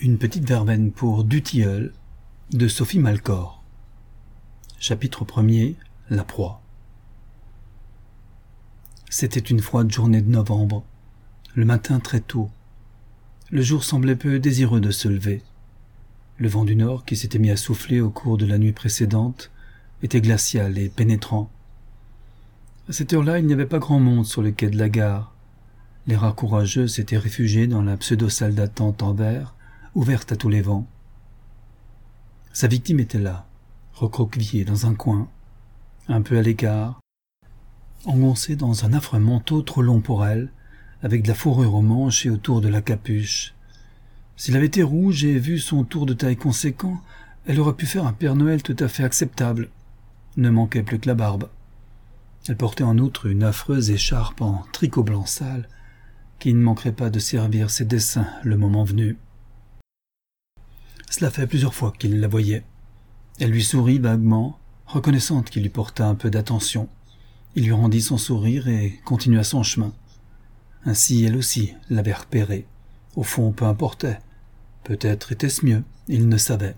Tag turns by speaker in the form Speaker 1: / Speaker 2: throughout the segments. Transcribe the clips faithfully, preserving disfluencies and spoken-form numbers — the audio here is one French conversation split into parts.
Speaker 1: Une petite verveine pour du tilleul de Sophie Malcor. Chapitre premier. La proie. C'était une froide journée de novembre, le matin très tôt. Le jour semblait peu désireux de se lever. Le vent du nord, qui s'était mis à souffler au cours de la nuit précédente, était glacial et pénétrant. À cette heure-là, il n'y avait pas grand monde sur le quai de la gare. Les rats courageux s'étaient réfugiés dans la pseudo-salle d'attente en verre, ouverte à tous les vents. Sa victime était là, recroquevillée dans un coin, un peu à l'écart, engoncée dans un affreux manteau trop long pour elle, avec de la fourrure aux manches et autour de la capuche. S'il avait été rouge et vu son tour de taille conséquent, elle aurait pu faire un Père Noël tout à fait acceptable. Ne manquait plus que la barbe. Elle portait en outre une affreuse écharpe en tricot blanc sale, qui ne manquerait pas de servir ses dessins le moment venu. Cela fait plusieurs fois qu'il la voyait. Elle lui sourit vaguement, reconnaissante qu'il lui porta un peu d'attention. Il lui rendit son sourire et continua son chemin. Ainsi, elle aussi l'avait repéré. Au fond, peu importait. Peut-être était-ce mieux, il ne savait.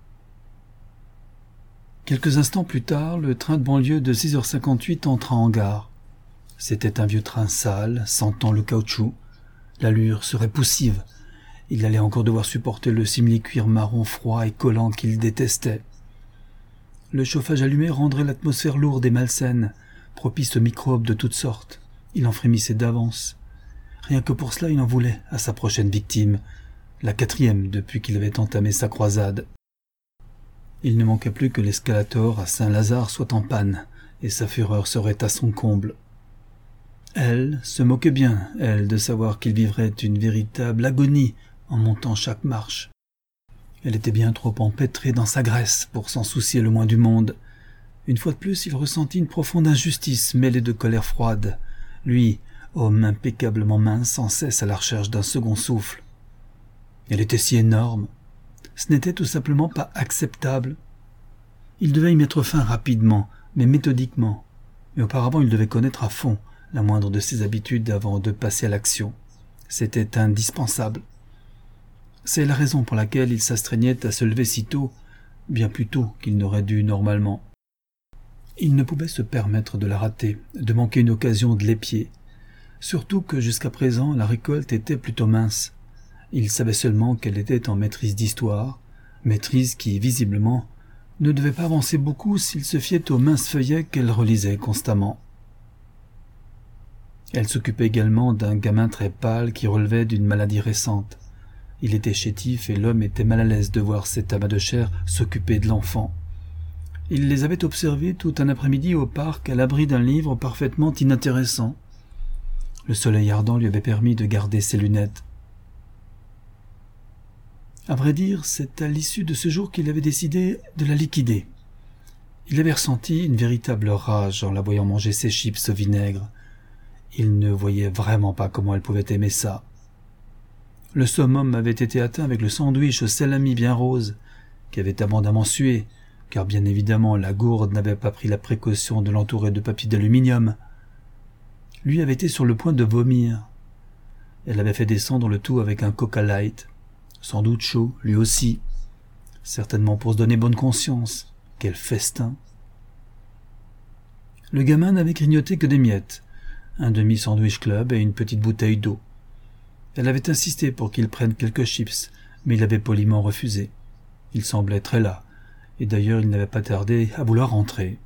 Speaker 1: Quelques instants plus tard, le train de banlieue de six heures cinquante-huit entra en gare. C'était un vieux train sale, sentant le caoutchouc. L'allure serait poussive. Il allait encore devoir supporter le simili-cuir marron froid et collant qu'il détestait. Le chauffage allumé rendrait l'atmosphère lourde et malsaine, propice aux microbes de toutes sortes. Il en frémissait d'avance. Rien que pour cela, il en voulait à sa prochaine victime, la quatrième depuis qu'il avait entamé sa croisade. Il ne manquait plus que l'escalator à Saint-Lazare soit en panne, et sa fureur serait à son comble. Elle se moquait bien, elle, de savoir qu'il vivrait une véritable agonie en montant chaque marche. Elle était bien trop empêtrée dans sa graisse pour s'en soucier le moins du monde. Une fois de plus, il ressentit une profonde injustice mêlée de colère froide. Lui, homme impeccablement mince, sans cesse à la recherche d'un second souffle. Elle était si énorme. Ce n'était tout simplement pas acceptable. Il devait y mettre fin rapidement, mais méthodiquement. Mais auparavant, il devait connaître à fond la moindre de ses habitudes avant de passer à l'action. C'était indispensable. C'est la raison pour laquelle il s'astreignait à se lever si tôt, bien plus tôt qu'il n'aurait dû normalement. Il ne pouvait se permettre de la rater, de manquer une occasion de l'épier. Surtout que jusqu'à présent la récolte était plutôt mince. Il savait seulement qu'elle était en maîtrise d'histoire, maîtrise qui, visiblement, ne devait pas avancer beaucoup s'il se fiait aux minces feuillets qu'elle relisait constamment. Elle s'occupait également d'un gamin très pâle qui relevait d'une maladie récente. Il était chétif et l'homme était mal à l'aise de voir cet amas de chair s'occuper de l'enfant. Il les avait observés tout un après-midi au parc à l'abri d'un livre parfaitement inintéressant. Le soleil ardent lui avait permis de garder ses lunettes. À vrai dire, c'est à l'issue de ce jour qu'il avait décidé de la liquider. Il avait ressenti une véritable rage en la voyant manger ses chips au vinaigre. Il ne voyait vraiment pas comment elle pouvait aimer ça. Le summum avait été atteint avec le sandwich au salami bien rose, qui avait abondamment sué, car bien évidemment la gourde n'avait pas pris la précaution de l'entourer de papier d'aluminium. Lui avait été sur le point de vomir. Elle avait fait descendre le tout avec un Coca Light, sans doute chaud, lui aussi, certainement pour se donner bonne conscience. Quel festin! Le gamin n'avait grignoté que des miettes, un demi-sandwich club et une petite bouteille d'eau. Elle avait insisté pour qu'il prenne quelques chips, mais il avait poliment refusé. Il semblait très las, et d'ailleurs il n'avait pas tardé à vouloir rentrer.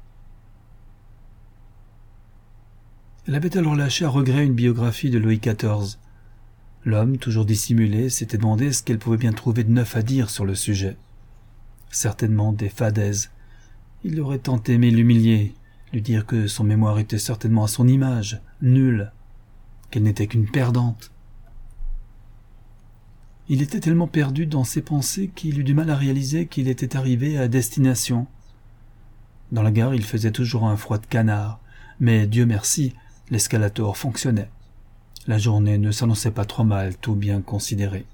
Speaker 1: Elle avait alors lâché à regret une biographie de Louis quatorze. L'homme, toujours dissimulé, s'était demandé ce qu'elle pouvait bien trouver de neuf à dire sur le sujet. Certainement des fadaises. Il aurait tant aimé l'humilier, lui dire que son mémoire était certainement à son image, nulle, qu'elle n'était qu'une perdante. Il était tellement perdu dans ses pensées qu'il eut du mal à réaliser qu'il était arrivé à destination. Dans la gare, il faisait toujours un froid de canard, mais Dieu merci, l'escalator fonctionnait. La journée ne s'annonçait pas trop mal, tout bien considéré.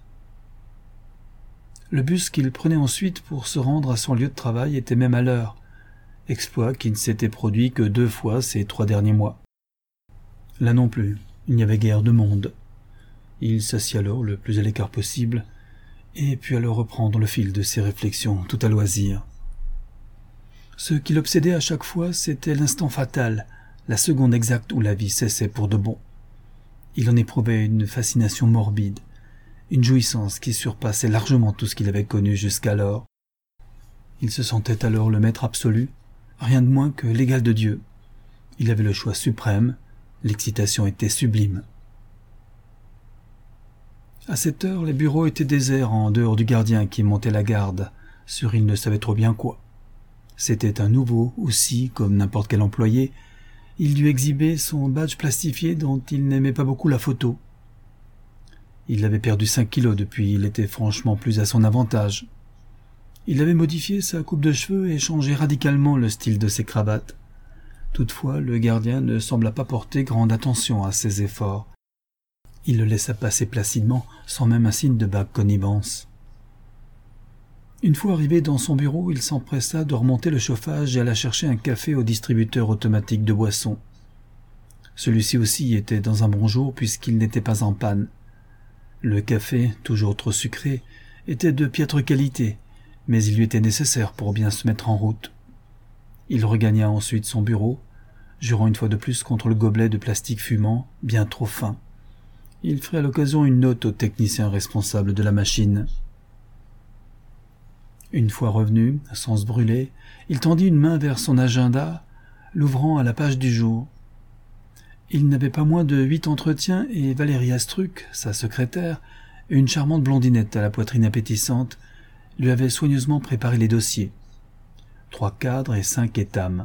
Speaker 1: Le bus qu'il prenait ensuite pour se rendre à son lieu de travail était même à l'heure, exploit qui ne s'était produit que deux fois ces trois derniers mois. Là non plus, il n'y avait guère de monde. Il s'assit alors le plus à l'écart possible, et puis alors reprendre le fil de ses réflexions tout à loisir. Ce qui l'obsédait à chaque fois, c'était l'instant fatal, la seconde exacte où la vie cessait pour de bon. Il en éprouvait une fascination morbide, une jouissance qui surpassait largement tout ce qu'il avait connu jusqu'alors. Il se sentait alors le maître absolu, rien de moins que l'égal de Dieu. Il avait le choix suprême, l'excitation était sublime. À cette heure, les bureaux étaient déserts en dehors du gardien qui montait la garde, sur il ne savait trop bien quoi. C'était un nouveau aussi, comme n'importe quel employé. Il dut exhiber son badge plastifié dont il n'aimait pas beaucoup la photo. Il avait perdu cinq kilos depuis, il était franchement plus à son avantage. Il avait modifié sa coupe de cheveux et changé radicalement le style de ses cravates. Toutefois, le gardien ne sembla pas porter grande attention à ses efforts. Il le laissa passer placidement, sans même un signe de vague connivence. Une fois arrivé dans son bureau, il s'empressa de remonter le chauffage et alla chercher un café au distributeur automatique de boissons. Celui-ci aussi était dans un bon jour puisqu'il n'était pas en panne. Le café, toujours trop sucré, était de piètre qualité, mais il lui était nécessaire pour bien se mettre en route. Il regagna ensuite son bureau, jurant une fois de plus contre le gobelet de plastique fumant, bien trop fin. Il ferait à l'occasion une note au technicien responsable de la machine. Une fois revenu, sans se brûler, il tendit une main vers son agenda, l'ouvrant à la page du jour. Il n'avait pas moins de huit entretiens et Valérie Astruc, sa secrétaire, une charmante blondinette à la poitrine appétissante, lui avait soigneusement préparé les dossiers. Trois cadres et cinq étames.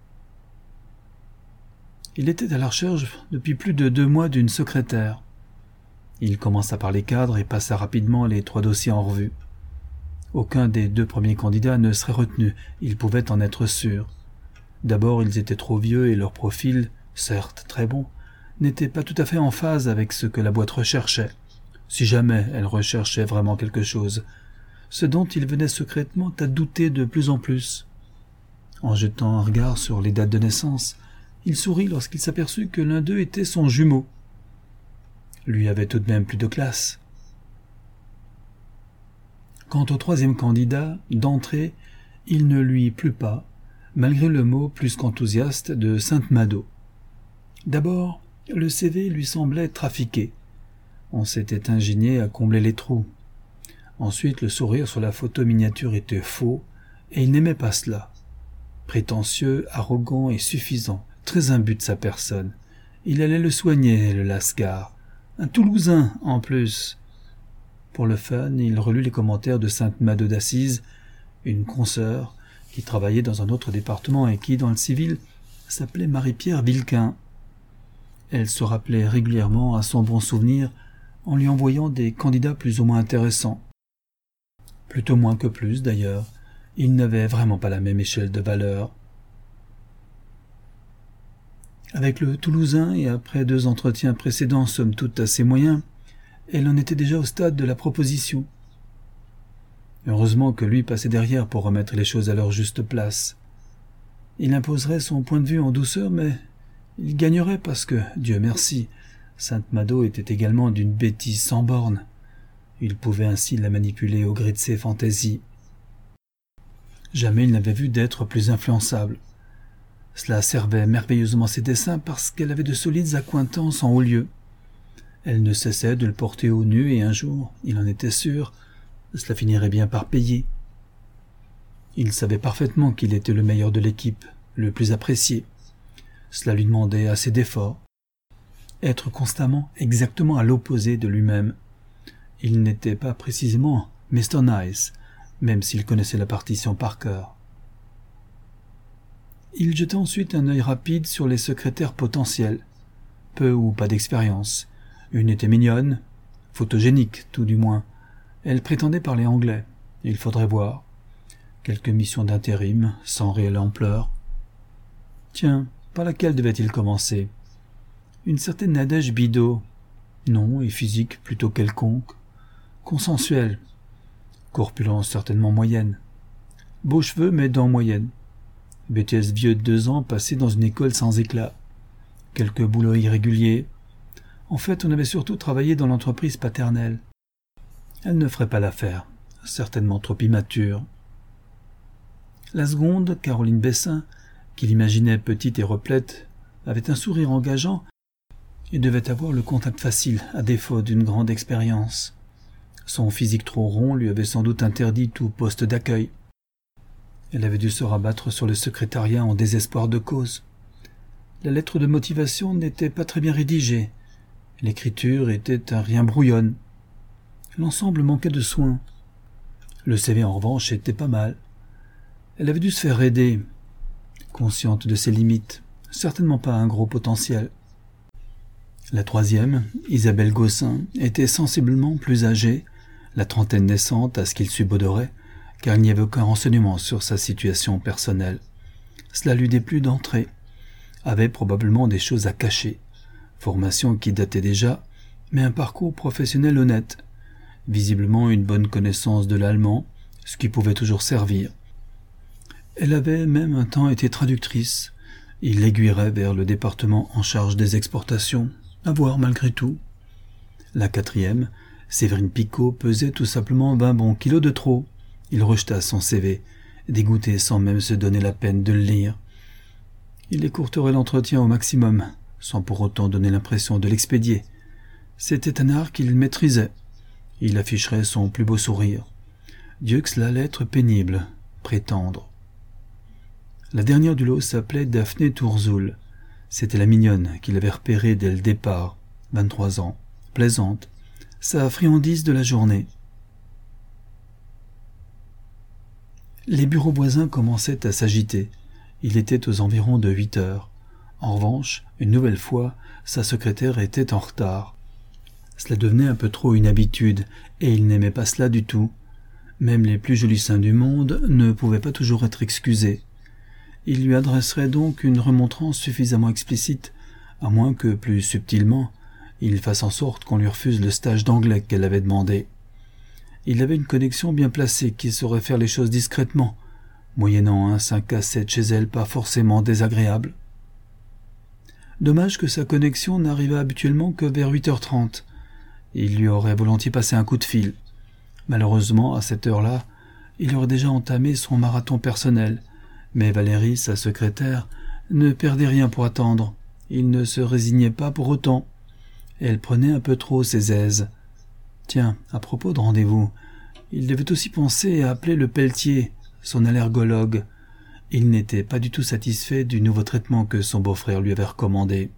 Speaker 1: Il était à la recherche depuis plus de deux mois d'une secrétaire. Il commença par les cadres et passa rapidement les trois dossiers en revue. Aucun des deux premiers candidats ne serait retenu, il pouvait en être sûr. D'abord, ils étaient trop vieux et leur profil, certes très bon, n'était pas tout à fait en phase avec ce que la boîte recherchait, si jamais elle recherchait vraiment quelque chose, ce dont il venait secrètement à douter de plus en plus. En jetant un regard sur les dates de naissance, il sourit lorsqu'il s'aperçut que l'un d'eux était son jumeau. Lui avait tout de même plus de classe. Quant au troisième candidat, d'entrée, il ne lui plut pas, malgré le mot plus qu'enthousiaste de Sainte-Mado. D'abord, le C V lui semblait trafiqué. On s'était ingénié à combler les trous. Ensuite, le sourire sur la photo miniature était faux, et il n'aimait pas cela. Prétentieux, arrogant et suffisant, très imbu de sa personne. Il allait le soigner, le Lascar. Un Toulousain, en plus. Pour le fun, il relut les commentaires de Sainte-Mado d'Assise, une consoeur qui travaillait dans un autre département et qui, dans le civil, s'appelait Marie-Pierre Vilquin. Elle se rappelait régulièrement à son bon souvenir en lui envoyant des candidats plus ou moins intéressants. Plutôt moins que plus, d'ailleurs. Ils n'avaient vraiment pas la même échelle de valeur. Avec le Toulousain, et après deux entretiens précédents somme toute assez moyens, elle en était déjà au stade de la proposition. Heureusement que lui passait derrière pour remettre les choses à leur juste place. Il imposerait son point de vue en douceur, mais il gagnerait parce que, Dieu merci, Sainte-Mado était également d'une bêtise sans borne. Il pouvait ainsi la manipuler au gré de ses fantaisies. Jamais il n'avait vu d'être plus influençable. Cela servait merveilleusement ses desseins parce qu'elle avait de solides accointances en haut lieu. Elle ne cessait de le porter au nu et un jour, il en était sûr, cela finirait bien par payer. Il savait parfaitement qu'il était le meilleur de l'équipe, le plus apprécié. Cela lui demandait assez d'efforts. Être constamment exactement à l'opposé de lui-même. Il n'était pas précisément mister Nice, même s'il connaissait la partition par cœur. Il jeta ensuite un œil rapide sur les secrétaires potentiels. Peu ou pas d'expérience. Une était mignonne, photogénique tout du moins. Elle prétendait parler anglais. Il faudrait voir. Quelques missions d'intérim, sans réelle ampleur. Tiens, par laquelle devait-il commencer? Une certaine Nadège Bidot. Non, et physique plutôt quelconque. Consensuelle. Corpulence certainement moyenne. Beaux cheveux, mais dents moyennes. B T S vieux de deux ans passé dans une école sans éclat. Quelques boulots irréguliers. En fait, on avait surtout travaillé dans l'entreprise paternelle. Elle ne ferait pas l'affaire, certainement trop immature. La seconde, Caroline Bessin, qui l'imaginait petite et replète, avait un sourire engageant et devait avoir le contact facile, à défaut d'une grande expérience. Son physique trop rond lui avait sans doute interdit tout poste d'accueil. Elle avait dû se rabattre sur le secrétariat en désespoir de cause. La lettre de motivation n'était pas très bien rédigée. L'écriture était un rien brouillonne. L'ensemble manquait de soin. Le C V en revanche était pas mal. Elle avait dû se faire aider, consciente de ses limites, certainement pas un gros potentiel. La troisième, Isabelle Gossin, était sensiblement plus âgée, la trentaine naissante à ce qu'il subodorait, car il n'y avait aucun renseignement sur sa situation personnelle. Cela lui déplut d'entrée, avait probablement des choses à cacher, formation qui datait déjà, mais un parcours professionnel honnête, visiblement une bonne connaissance de l'allemand, ce qui pouvait toujours servir. Elle avait même un temps été traductrice. Il l'aiguillerait vers le département en charge des exportations, à voir malgré tout. La quatrième, Séverine Picot, pesait tout simplement vingt bons kilos de trop. Il rejeta son C V, dégoûté sans même se donner la peine de le lire. Il écourterait l'entretien au maximum, sans pour autant donner l'impression de l'expédier. C'était un art qu'il maîtrisait. Il afficherait son plus beau sourire. Dieu que cela allait être pénible, prétendre. La dernière du lot s'appelait Daphné Tourzoul. C'était la mignonne qu'il avait repérée dès le départ, vingt-trois ans, plaisante, sa friandise de la journée. Les bureaux voisins commençaient à s'agiter. Il était aux environs de huit heures. En revanche, une nouvelle fois, sa secrétaire était en retard. Cela devenait un peu trop une habitude, et il n'aimait pas cela du tout. Même les plus jolis seins du monde ne pouvaient pas toujours être excusés. Il lui adresserait donc une remontrance suffisamment explicite, à moins que, plus subtilement, il fasse en sorte qu'on lui refuse le stage d'anglais qu'elle avait demandé. Il avait une connexion bien placée qui saurait faire les choses discrètement, moyennant un cinq à sept chez elle pas forcément désagréable. Dommage que sa connexion n'arrivât habituellement que vers huit heures trente. Il lui aurait volontiers passé un coup de fil. Malheureusement, à cette heure-là, il aurait déjà entamé son marathon personnel, mais Valérie, sa secrétaire, ne perdait rien pour attendre. Il ne se résignait pas pour autant. Elle prenait un peu trop ses aises. Tiens, à propos de rendez-vous, il devait aussi penser à appeler le Pelletier, son allergologue. Il n'était pas du tout satisfait du nouveau traitement que son beau-frère lui avait recommandé.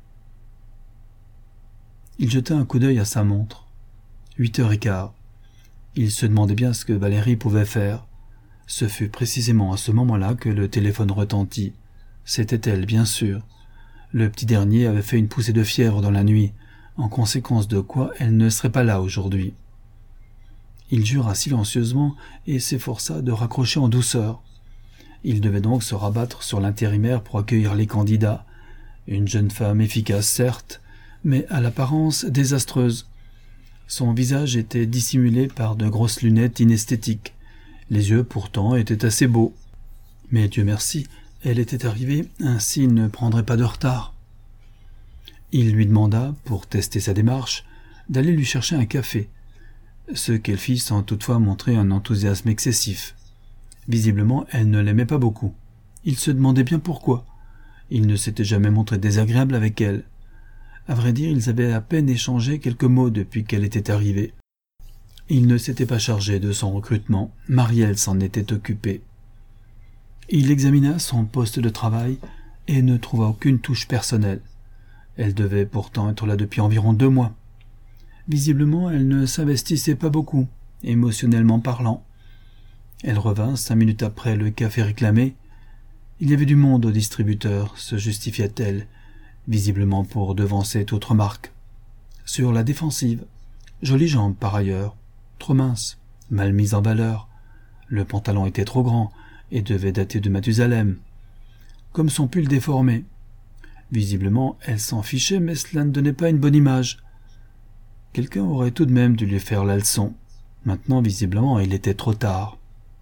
Speaker 1: Il jeta un coup d'œil à sa montre. Huit heures et quart. Il se demandait bien ce que Valérie pouvait faire. Ce fut précisément à ce moment-là que le téléphone retentit. C'était elle, bien sûr. Le petit dernier avait fait une poussée de fièvre dans la nuit, en conséquence de quoi elle ne serait pas là aujourd'hui. Il jura silencieusement et s'efforça de raccrocher en douceur. Il devait donc se rabattre sur l'intérimaire pour accueillir les candidats. Une jeune femme efficace, certes, mais à l'apparence désastreuse. Son visage était dissimulé par de grosses lunettes inesthétiques. Les yeux, pourtant, étaient assez beaux. Mais Dieu merci, elle était arrivée, ainsi il ne prendrait pas de retard. Il lui demanda, pour tester sa démarche, d'aller lui chercher un café, ce qu'elle fit sans toutefois montrer un enthousiasme excessif. Visiblement, elle ne l'aimait pas beaucoup. Il se demandait bien pourquoi. Il ne s'était jamais montré désagréable avec elle. À vrai dire, ils avaient à peine échangé quelques mots depuis qu'elle était arrivée. Il ne s'était pas chargé de son recrutement, Marielle s'en était occupée. Il examina son poste de travail et ne trouva aucune touche personnelle. Elle devait pourtant être là depuis environ deux mois. Visiblement, elle ne s'investissait pas beaucoup, émotionnellement parlant. Elle revint cinq minutes après le café réclamé. Il y avait du monde au distributeur, se justifiait-elle, visiblement pour devancer toute remarque. Sur la défensive, jolie jambe par ailleurs, trop mince, mal mise en valeur. Le pantalon était trop grand et devait dater de Mathusalem. Comme son pull déformé. Visiblement, elle s'en fichait, mais cela ne donnait pas une bonne image. Quelqu'un aurait tout de même dû lui faire la leçon. Maintenant, visiblement, il était trop tard.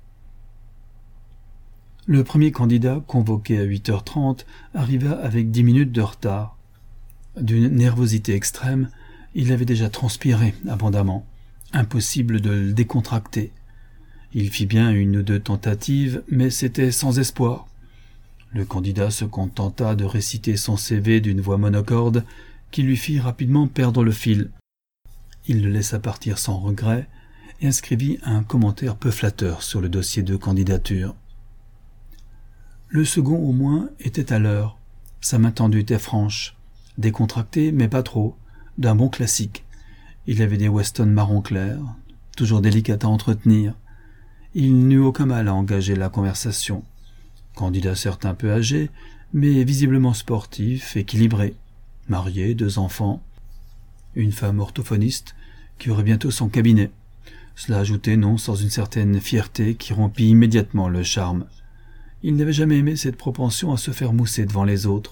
Speaker 1: Le premier candidat, convoqué à huit heures trente, arriva avec dix minutes de retard. D'une nervosité extrême, il avait déjà transpiré abondamment. Impossible de le décontracter. Il fit bien une ou deux tentatives, mais c'était sans espoir. Le candidat se contenta de réciter son C V d'une voix monocorde qui lui fit rapidement perdre le fil. Il le laissa partir sans regret et inscrivit un commentaire peu flatteur sur le dossier de candidature. Le second, au moins, était à l'heure. Sa main tendue était franche, décontractée, mais pas trop, d'un bon classique. Il avait des Weston marron clair, toujours délicates à entretenir. Il n'eut aucun mal à engager la conversation. Candidat certes un peu âgé, mais visiblement sportif, équilibré. Marié, deux enfants. Une femme orthophoniste qui aurait bientôt son cabinet. Cela ajoutait, non, sans une certaine fierté qui rompit immédiatement le charme. Il n'avait jamais aimé cette propension à se faire mousser devant les autres.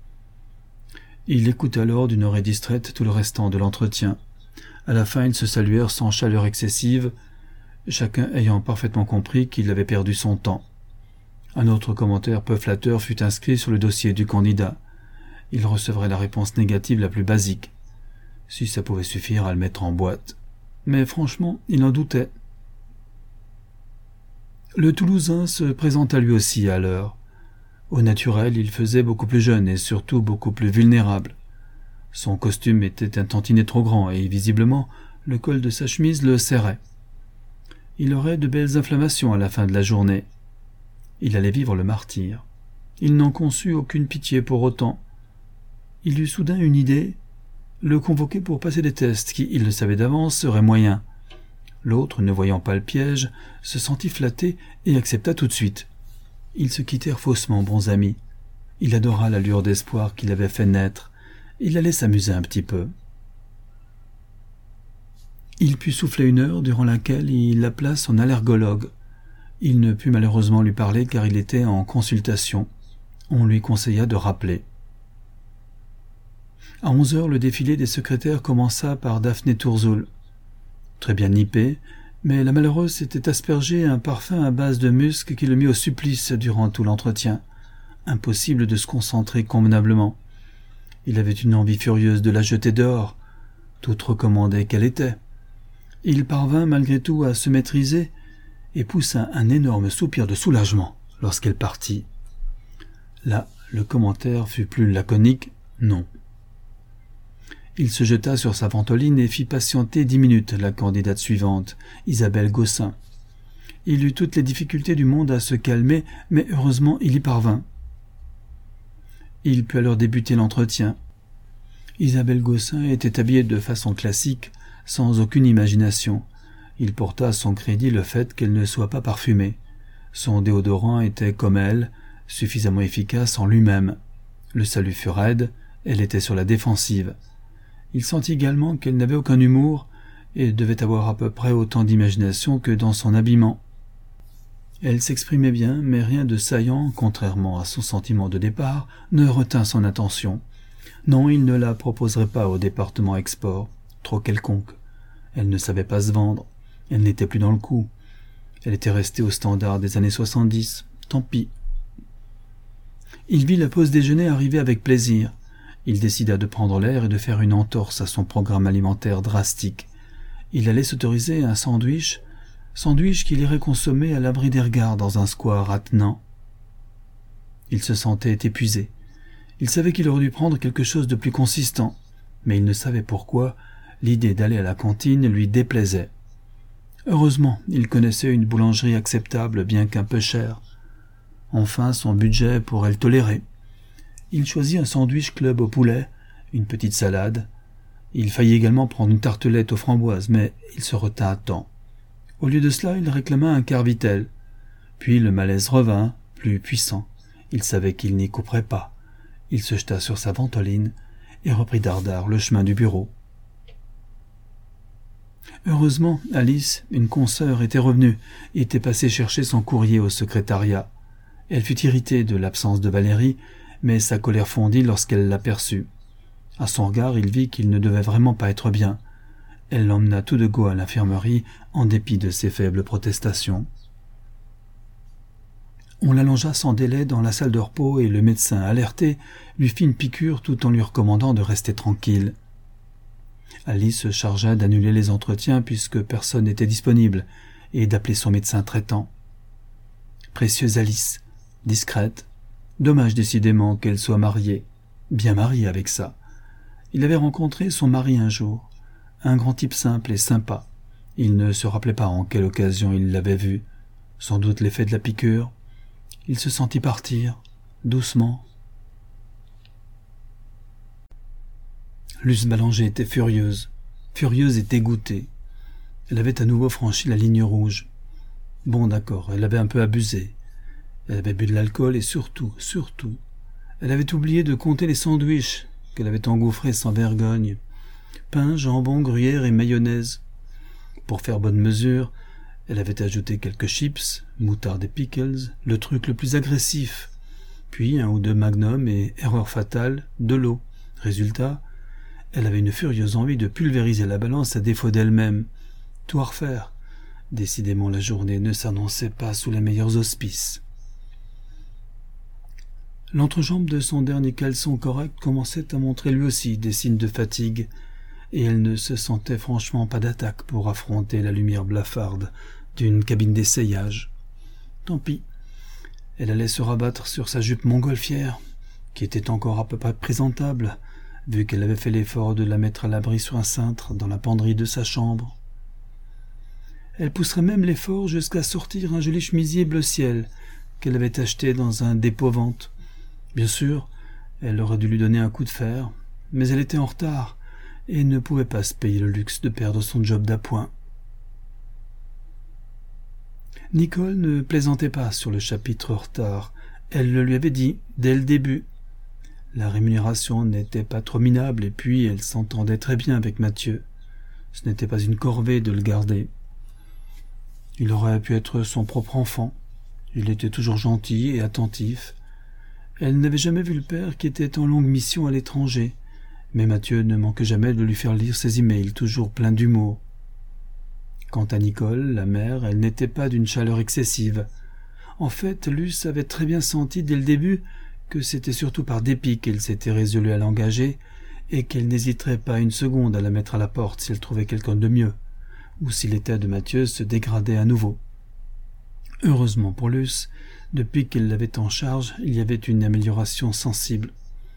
Speaker 1: Il écouta alors d'une oreille distraite tout le restant de l'entretien. À la fin, ils se saluèrent sans chaleur excessive, chacun ayant parfaitement compris qu'il avait perdu son temps. Un autre commentaire peu flatteur fut inscrit sur le dossier du candidat. Il recevrait la réponse négative la plus basique, si ça pouvait suffire à le mettre en boîte. Mais franchement, il en doutait. Le Toulousain se présenta lui aussi à l'heure. Au naturel, il faisait beaucoup plus jeune et surtout beaucoup plus vulnérable. Son costume était un tantinet trop grand et, visiblement, le col de sa chemise le serrait. Il aurait de belles inflammations à la fin de la journée. Il allait vivre le martyr. Il n'en conçut aucune pitié pour autant. Il eut soudain une idée, le convoquer pour passer des tests qui, il le savait d'avance, seraient moyens. L'autre, ne voyant pas le piège, se sentit flatté et accepta tout de suite. Ils se quittèrent faussement bons amis. Il adora la lueur d'espoir qu'il avait fait naître. Il allait s'amuser un petit peu. Il put souffler une heure durant laquelle il appela son allergologue. Il ne put malheureusement lui parler car il était en consultation. On lui conseilla de rappeler. À onze heures, le défilé des secrétaires commença par Daphné Tourzoul. Très bien nippée, mais la malheureuse s'était aspergée un parfum à base de musc qui le mit au supplice durant tout l'entretien. Impossible de se concentrer convenablement. Il avait une envie furieuse de la jeter dehors, toute recommandée qu'elle était. Il parvint malgré tout à se maîtriser et poussa un énorme soupir de soulagement lorsqu'elle partit. Là, le commentaire fut plus laconique, non. Il se jeta sur sa ventoline et fit patienter dix minutes la candidate suivante, Isabelle Gossin. Il eut toutes les difficultés du monde à se calmer, mais heureusement il y parvint. Il put alors débuter l'entretien. Isabelle Gossin était habillée de façon classique, sans aucune imagination. Il porta à son crédit le fait qu'elle ne soit pas parfumée. Son déodorant était comme elle, suffisamment efficace en lui-même. Le salut fut raide, elle était sur la défensive. Il sentit également qu'elle n'avait aucun humour et devait avoir à peu près autant d'imagination que dans son habillement. Elle s'exprimait bien, mais rien de saillant, contrairement à son sentiment de départ, ne retint son attention. Non, il ne la proposerait pas au département export, trop quelconque. Elle ne savait pas se vendre, elle n'était plus dans le coup. Elle était restée au standard des années soixante-dix, tant pis. Il vit la pause déjeuner arriver avec plaisir. Il décida de prendre l'air et de faire une entorse à son programme alimentaire drastique. Il allait s'autoriser un sandwich, sandwich qu'il irait consommer à l'abri des regards dans un square attenant. Il se sentait épuisé. Il savait qu'il aurait dû prendre quelque chose de plus consistant, mais il ne savait pourquoi l'idée d'aller à la cantine lui déplaisait. Heureusement, il connaissait une boulangerie acceptable, bien qu'un peu chère. Enfin, son budget pourrait le tolérer. Il choisit un sandwich club au poulet, une petite salade. Il faillit également prendre une tartelette aux framboises, mais il se retint à temps. Au lieu de cela, il réclama un quart-vitelle. Puis le malaise revint, plus puissant. Il savait qu'il n'y couperait pas. Il se jeta sur sa ventoline et reprit dardard le chemin du bureau. Heureusement, Alice, une consoeur, était revenue et était passée chercher son courrier au secrétariat. Elle fut irritée de l'absence de Valérie, mais sa colère fondit lorsqu'elle l'aperçut. À son regard, il vit qu'il ne devait vraiment pas être bien. Elle l'emmena tout de go à l'infirmerie, en dépit de ses faibles protestations. On l'allongea sans délai dans la salle de repos et le médecin, alerté, lui fit une piqûre tout en lui recommandant de rester tranquille. Alice se chargea d'annuler les entretiens puisque personne n'était disponible et d'appeler son médecin traitant. Précieuse Alice, discrète, dommage décidément qu'elle soit mariée, bien mariée avec ça. Il avait rencontré son mari un jour, un grand type simple et sympa. Il ne se rappelait pas en quelle occasion il l'avait vu, sans doute l'effet de la piqûre. Il se sentit partir, doucement. Luce Ballanger était furieuse, furieuse et dégoûtée. Elle avait à nouveau franchi la ligne rouge. Bon, d'accord, elle avait un peu abusé. Elle avait bu de l'alcool et surtout, surtout, elle avait oublié de compter les sandwichs qu'elle avait engouffrés sans vergogne. Pain, jambon, gruyère et mayonnaise. Pour faire bonne mesure, elle avait ajouté quelques chips, moutarde et pickles, le truc le plus agressif, puis un ou deux magnums et, erreur fatale, de l'eau. Résultat, elle avait une furieuse envie de pulvériser la balance à défaut d'elle-même. Tout à refaire. Décidément, la journée ne s'annonçait pas sous les meilleurs auspices. L'entrejambe de son dernier caleçon correct commençait à montrer lui aussi des signes de fatigue, et elle ne se sentait franchement pas d'attaque pour affronter la lumière blafarde d'une cabine d'essayage. Tant pis, elle allait se rabattre sur sa jupe montgolfière, qui était encore à peu près présentable, vu qu'elle avait fait l'effort de la mettre à l'abri sur un cintre dans la penderie de sa chambre. Elle pousserait même l'effort jusqu'à sortir un joli chemisier bleu ciel qu'elle avait acheté dans un dépôt-vente. Bien sûr, elle aurait dû lui donner un coup de fer, mais elle était en retard et ne pouvait pas se payer le luxe de perdre son job d'appoint. Nicole ne plaisantait pas sur le chapitre retard. Elle le lui avait dit dès le début. La rémunération n'était pas trop minable et puis elle s'entendait très bien avec Mathieu. Ce n'était pas une corvée de le garder. Il aurait pu être son propre enfant. Il était toujours gentil et attentif. Elle n'avait jamais vu le père qui était en longue mission à l'étranger, mais Mathieu ne manquait jamais de lui faire lire ses emails, toujours pleins d'humour. Quant à Nicole, la mère, elle n'était pas d'une chaleur excessive. En fait, Luce avait très bien senti dès le début que c'était surtout par dépit qu'elle s'était résolue à l'engager et qu'elle n'hésiterait pas une seconde à la mettre à la porte si elle trouvait quelqu'un de mieux, ou si l'état de Mathieu se dégradait à nouveau. Heureusement pour Luce, depuis qu'elle l'avait en charge, il y avait une amélioration sensible.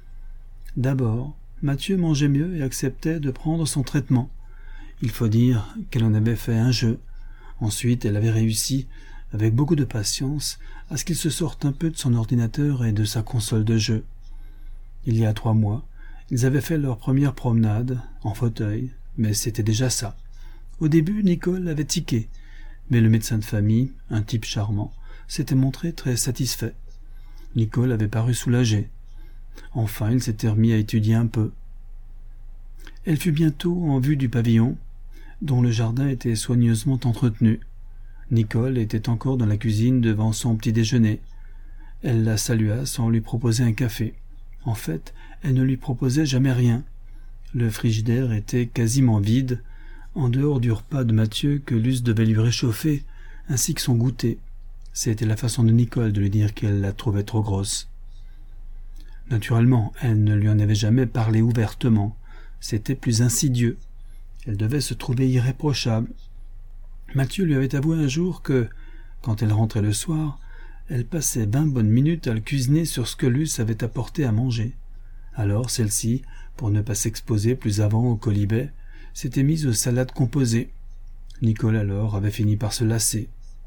Speaker 1: D'abord, Mathieu mangeait mieux et acceptait de prendre son traitement. Il faut dire qu'elle en avait fait un jeu. Ensuite, elle avait réussi, avec beaucoup de patience, à ce qu'il se sorte un peu de son ordinateur et de sa console de jeu. Il y a trois mois, ils avaient fait leur première promenade, en fauteuil, mais c'était déjà ça. Au début, Nicole avait tiqué, mais le médecin de famille, un type charmant, s'était montré très satisfait. Nicole avait paru soulagée. Enfin, il s'était remis à étudier un peu. Elle fut bientôt en vue du pavillon, dont le jardin était soigneusement entretenu. Nicole était encore dans la cuisine devant son petit déjeuner. Elle la salua sans lui proposer un café. En fait, elle ne lui proposait jamais rien. Le frigidaire était quasiment vide, en dehors du repas de Mathieu que Luce devait lui réchauffer, ainsi que son goûter. C'était la façon de Nicole de lui dire qu'elle la trouvait trop grosse. Naturellement, elle ne lui en avait jamais parlé ouvertement. C'était plus insidieux. Elle devait se trouver irréprochable. Mathieu lui avait avoué un jour que, quand elle rentrait le soir, elle passait vingt bonnes minutes à le cuisiner sur ce que Luce avait apporté à manger. Alors celle-ci, pour ne pas s'exposer plus avant au colibet, s'était mise aux salades composées. Nicole alors avait fini par se lasser.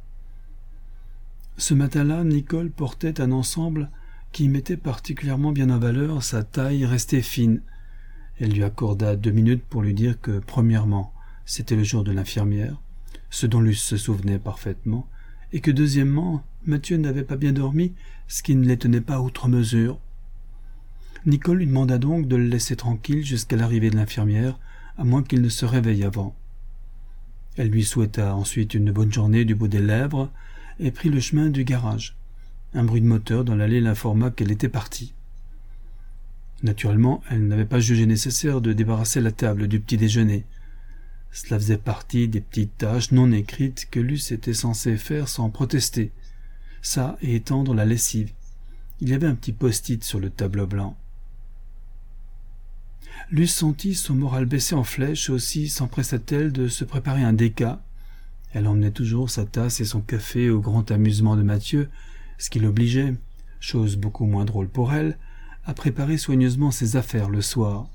Speaker 1: Ce matin-là, Nicole portait un ensemble qui mettait particulièrement bien en valeur sa taille restée fine. Elle lui accorda deux minutes pour lui dire que, premièrement, c'était le jour de l'infirmière, ce dont Luce se souvenait parfaitement, et que, deuxièmement, Mathieu n'avait pas bien dormi, ce qui ne les tenait pas outre mesure. Nicole lui demanda donc de le laisser tranquille jusqu'à l'arrivée de l'infirmière, à moins qu'il ne se réveille avant. Elle lui souhaita ensuite une bonne journée du bout des lèvres et prit le chemin du garage. Un bruit de moteur dans l'allée l'informa qu'elle était partie. Naturellement, elle n'avait pas jugé nécessaire de débarrasser la table du petit déjeuner. Cela faisait partie des petites tâches non écrites que Luce était censée faire sans protester. Ça et étendre la lessive. Il y avait un petit post-it sur le tableau blanc. Luce sentit son moral baisser en flèche, aussi s'empressa-t-elle de se préparer un déca. Elle emmenait toujours sa tasse et son café au grand amusement de Mathieu, ce qui l'obligeait, chose beaucoup moins drôle pour elle, à préparer soigneusement ses affaires le soir.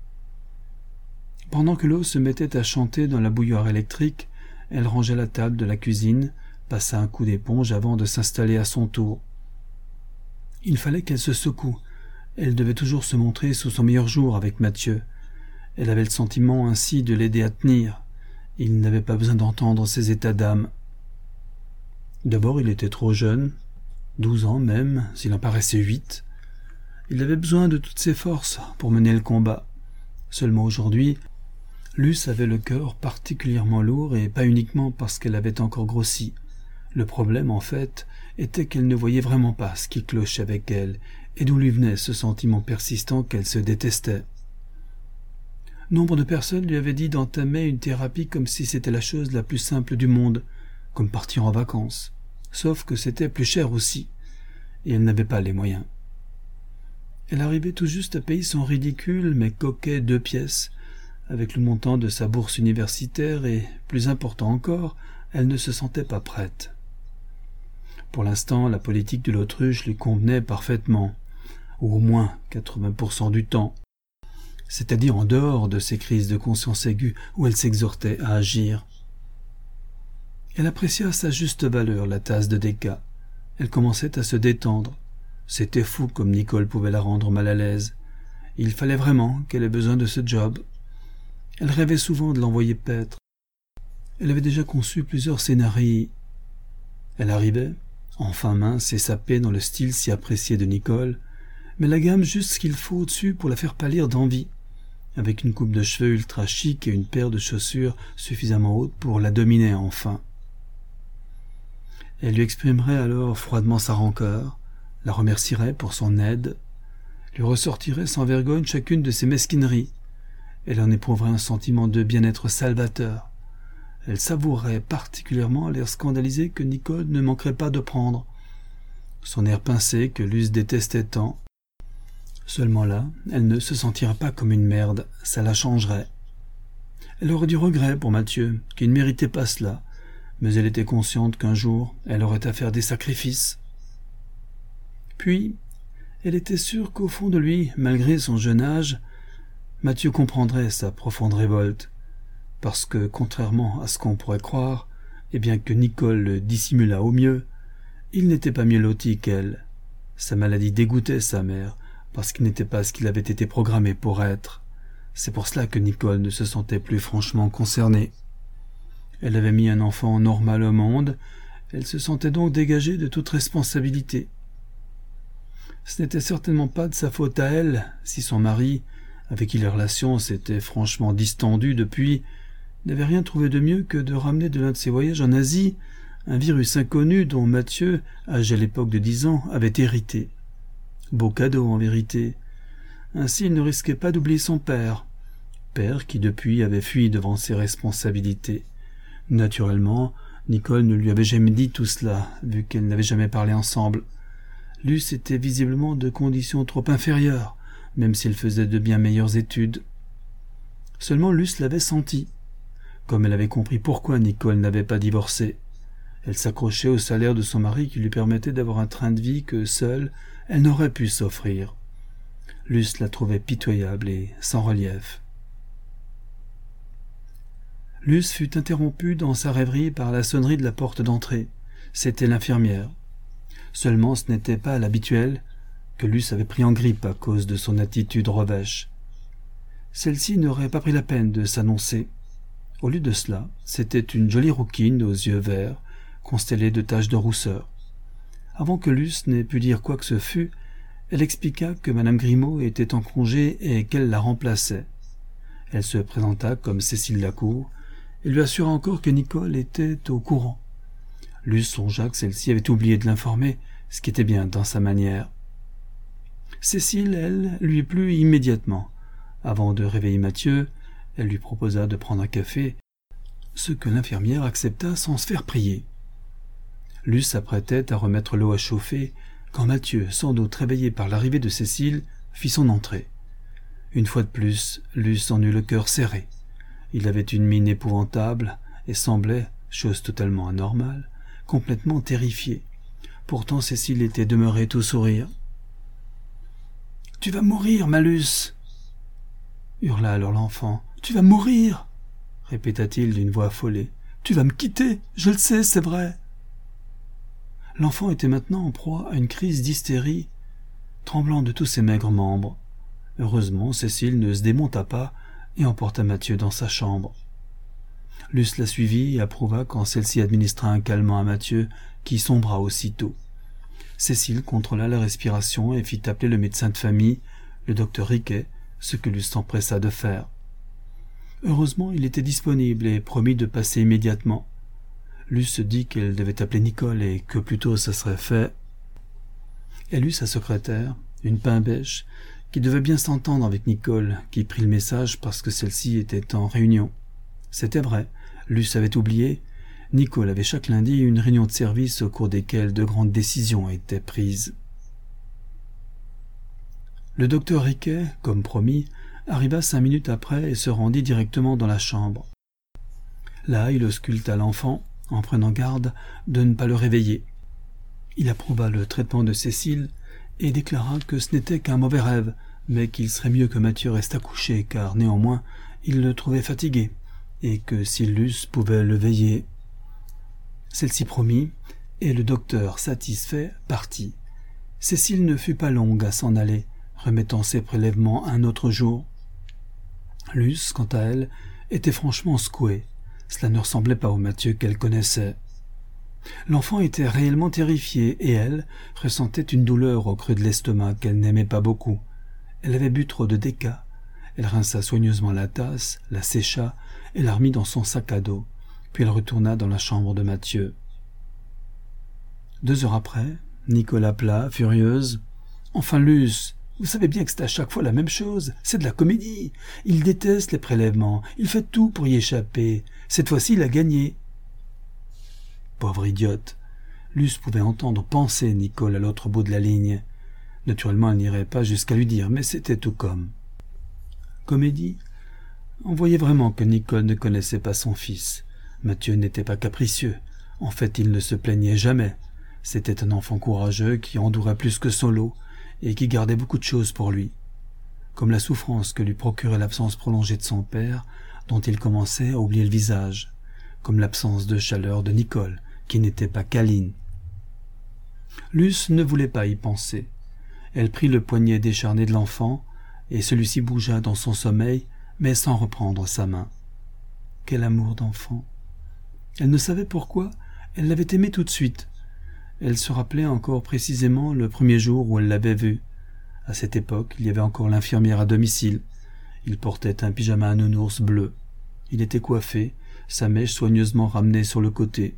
Speaker 1: Pendant que l'eau se mettait à chanter dans la bouilloire électrique, elle rangeait la table de la cuisine, passa un coup d'éponge avant de s'installer à son tour. Il fallait qu'elle se secoue. Elle devait toujours se montrer sous son meilleur jour avec Mathieu. Elle avait le sentiment ainsi de l'aider à tenir. Il n'avait pas besoin d'entendre ses états d'âme. D'abord, il était trop jeune, douze ans même, s'il en paraissait huit. Il avait besoin de toutes ses forces pour mener le combat. Seulement aujourd'hui, Luce avait le cœur particulièrement lourd et pas uniquement parce qu'elle avait encore grossi. Le problème, en fait, était qu'elle ne voyait vraiment pas ce qui clochait avec elle et d'où lui venait ce sentiment persistant qu'elle se détestait. Nombre de personnes lui avaient dit d'entamer une thérapie comme si c'était la chose la plus simple du monde, comme partir en vacances, sauf que c'était plus cher aussi, et elle n'avait pas les moyens. Elle arrivait tout juste à payer son ridicule mais coquet deux pièces, avec le montant de sa bourse universitaire et, plus important encore, elle ne se sentait pas prête. Pour l'instant, la politique de l'autruche lui convenait parfaitement, ou au moins quatre-vingts pour cent du temps, c'est-à-dire en dehors de ces crises de conscience aiguë où elle s'exhortait à agir. Elle apprécia à sa juste valeur la tasse de déca. Elle commençait à se détendre. C'était fou comme Nicole pouvait la rendre mal à l'aise. Il fallait vraiment qu'elle ait besoin de ce job. Elle rêvait souvent de l'envoyer paître. Elle avait déjà conçu plusieurs scénarios. Elle arrivait, enfin mince et sapée dans le style si apprécié de Nicole, mais la gamme juste ce qu'il faut au-dessus pour la faire pâlir d'envie, avec une coupe de cheveux ultra chic et une paire de chaussures suffisamment haute pour la dominer enfin. Elle lui exprimerait alors froidement sa rancœur, la remercierait pour son aide, lui ressortirait sans vergogne chacune de ses mesquineries. Elle en éprouverait un sentiment de bien-être salvateur. Elle savourerait particulièrement l'air scandalisé que Nicole ne manquerait pas de prendre, son air pincé que Luce détestait tant. Seulement là, elle ne se sentirait pas comme une merde, ça la changerait. Elle aurait du regret pour Mathieu, qui ne méritait pas cela, mais elle était consciente qu'un jour, elle aurait à faire des sacrifices. Puis, elle était sûre qu'au fond de lui, malgré son jeune âge, Mathieu comprendrait sa profonde révolte, parce que, contrairement à ce qu'on pourrait croire, et bien que Nicole le dissimulât au mieux, il n'était pas mieux loti qu'elle. Sa maladie dégoûtait sa mère, parce qu'il n'était pas ce qu'il avait été programmé pour être. C'est pour cela que Nicole ne se sentait plus franchement concernée. Elle avait mis un enfant normal au monde, elle se sentait donc dégagée de toute responsabilité. Ce n'était certainement pas de sa faute à elle, si son mari, avec qui les relations s'étaient franchement distendues depuis, n'avait rien trouvé de mieux que de ramener de l'un de ses voyages en Asie un virus inconnu dont Mathieu, âgé à l'époque de dix ans, avait hérité. Beau cadeau en vérité. Ainsi il ne risquait pas d'oublier son père, père qui depuis avait fui devant ses responsabilités. Naturellement, Nicole ne lui avait jamais dit tout cela, vu qu'elles n'avaient jamais parlé ensemble. Luce était visiblement de conditions trop inférieures, même s'il faisait de bien meilleures études. Seulement Luce l'avait senti. Comme elle avait compris pourquoi Nicole n'avait pas divorcé. Elle s'accrochait au salaire de son mari qui lui permettait d'avoir un train de vie que seule elle n'aurait pu s'offrir. Luce la trouvait pitoyable et sans relief. Luce fut interrompue dans sa rêverie par la sonnerie de la porte d'entrée. C'était l'infirmière. Seulement ce n'était pas l'habituel, que Luce avait pris en grippe à cause de son attitude revêche. Celle-ci n'aurait pas pris la peine de s'annoncer. Au lieu de cela, c'était une jolie rouquine aux yeux verts, constellée de taches de rousseur. Avant que Luce n'ait pu dire quoi que ce fût, elle expliqua que madame Grimaud était en congé et qu'elle la remplaçait. Elle se présenta comme Cécile Lacour et lui assura encore que Nicole était au courant. Luce songea que celle-ci avait oublié de l'informer, ce qui était bien dans sa manière. Cécile, elle, lui plut immédiatement. Avant de réveiller Mathieu, elle lui proposa de prendre un café, ce que l'infirmière accepta sans se faire prier. Luce s'apprêtait à remettre l'eau à chauffer, quand Mathieu, sans doute réveillé par l'arrivée de Cécile, fit son entrée. Une fois de plus, Luce en eut le cœur serré. Il avait une mine épouvantable et semblait, chose totalement anormale, complètement terrifié. Pourtant Cécile était demeurée tout sourire. « Tu vas mourir, ma Luce !» hurla alors l'enfant. « Tu vas mourir !» répéta-t-il d'une voix affolée. « Tu vas me quitter, je le sais, c'est vrai !» L'enfant était maintenant en proie à une crise d'hystérie, tremblant de tous ses maigres membres. Heureusement, Cécile ne se démonta pas et emporta Mathieu dans sa chambre. Luce la suivit et approuva quand celle-ci administra un calmant à Mathieu, qui sombra aussitôt. Cécile contrôla la respiration et fit appeler le médecin de famille, le docteur Riquet, ce que Luce s'empressa de faire. Heureusement, il était disponible et promit de passer immédiatement. Luce se dit qu'elle devait appeler Nicole et que plus tôt ça serait fait. Elle eut sa secrétaire, une pain-bêche, qui devait bien s'entendre avec Nicole, qui prit le message parce que celle-ci était en réunion. C'était vrai, Luce avait oublié. Nicole avait chaque lundi une réunion de service au cours desquelles de grandes décisions étaient prises. Le docteur Riquet, comme promis, arriva cinq minutes après et se rendit directement dans la chambre. Là, il ausculta l'enfant, en prenant garde de ne pas le réveiller. Il approuva le traitement de Cécile et déclara que ce n'était qu'un mauvais rêve, mais qu'il serait mieux que Mathieu reste accouché, car néanmoins il le trouvait fatigué, et que si Luce pouvait le veiller. Celle-ci promit, et le docteur, satisfait, partit. Cécile ne fut pas longue à s'en aller, remettant ses prélèvements un autre jour. Luce, quant à elle, était franchement secouée. Cela ne ressemblait pas au Mathieu qu'elle connaissait. L'enfant était réellement terrifiée et elle ressentait une douleur au creux de l'estomac qu'elle n'aimait pas beaucoup. Elle avait bu trop de déca. Elle rinça soigneusement la tasse, la sécha et la remit dans son sac à dos, puis elle retourna dans la chambre de Mathieu. Deux heures après, Nicole appela, furieuse. « Enfin, Luce, vous savez bien que c'est à chaque fois la même chose. C'est de la comédie. Il déteste les prélèvements. Il fait tout pour y échapper. Cette fois-ci, il a gagné. » Pauvre idiote. Luce pouvait entendre penser Nicole à l'autre bout de la ligne. Naturellement, elle n'irait pas jusqu'à lui dire, mais c'était tout comme. Comédie? On voyait vraiment que Nicole ne connaissait pas son fils. Mathieu n'était pas capricieux. En fait, il ne se plaignait jamais. C'était un enfant courageux qui endourait plus que son lot et qui gardait beaucoup de choses pour lui. Comme la souffrance que lui procurait l'absence prolongée de son père, dont il commençait à oublier le visage. Comme l'absence de chaleur de Nicole, qui n'était pas câline. Luce ne voulait pas y penser. Elle prit le poignet décharné de l'enfant, et celui-ci bougea dans son sommeil, mais sans reprendre sa main. Quel amour d'enfant! Elle ne savait pourquoi, elle l'avait aimé tout de suite. Elle se rappelait encore précisément le premier jour où elle l'avait vu. À cette époque, il y avait encore l'infirmière à domicile. Il portait un pyjama à nounours bleu. Il était coiffé, sa mèche soigneusement ramenée sur le côté.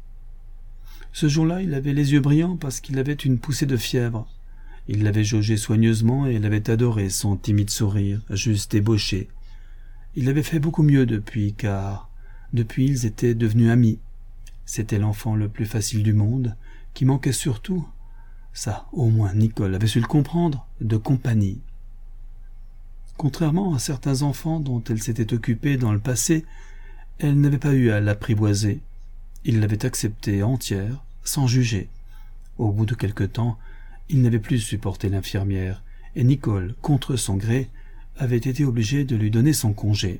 Speaker 1: Ce jour-là, il avait les yeux brillants parce qu'il avait une poussée de fièvre. Il l'avait jaugé soigneusement et elle avait adoré son timide sourire, juste ébauché. Il avait fait beaucoup mieux depuis, car depuis ils étaient devenus amis. C'était l'enfant le plus facile du monde, qui manquait surtout, ça au moins Nicole avait su le comprendre, de compagnie. Contrairement à certains enfants dont elle s'était occupée dans le passé, elle n'avait pas eu à l'apprivoiser. Il l'avait acceptée entière, sans juger. Au bout de quelque temps, il n'avait plus supporté l'infirmière, et Nicole, contre son gré, avait été obligée de lui donner son congé.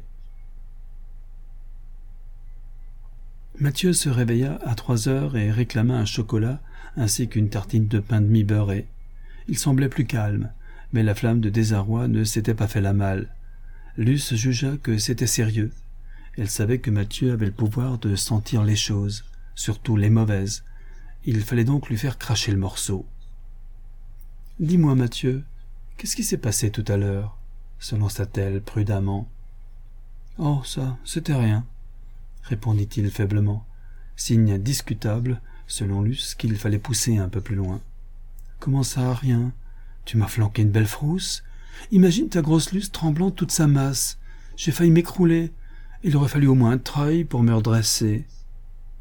Speaker 1: Mathieu se réveilla à trois heures et réclama un chocolat ainsi qu'une tartine de pain de mie beurré. Il semblait plus calme, mais la flamme de désarroi ne s'était pas fait la malle. Luce jugea que c'était sérieux. Elle savait que Mathieu avait le pouvoir de sentir les choses, surtout les mauvaises. Il fallait donc lui faire cracher le morceau. « Dis-moi, Mathieu, qu'est-ce qui s'est passé tout à l'heure » se lança-t-elle prudemment. « Oh, ça, c'était rien. » répondit-il faiblement, signe discutable, selon Luce, qu'il fallait pousser un peu plus loin. « Comment ça, rien? Tu m'as flanqué une belle frousse. Imagine ta grosse Luce tremblant toute sa masse. J'ai failli m'écrouler. Il aurait fallu au moins un treuil pour me redresser. »« Arrête, »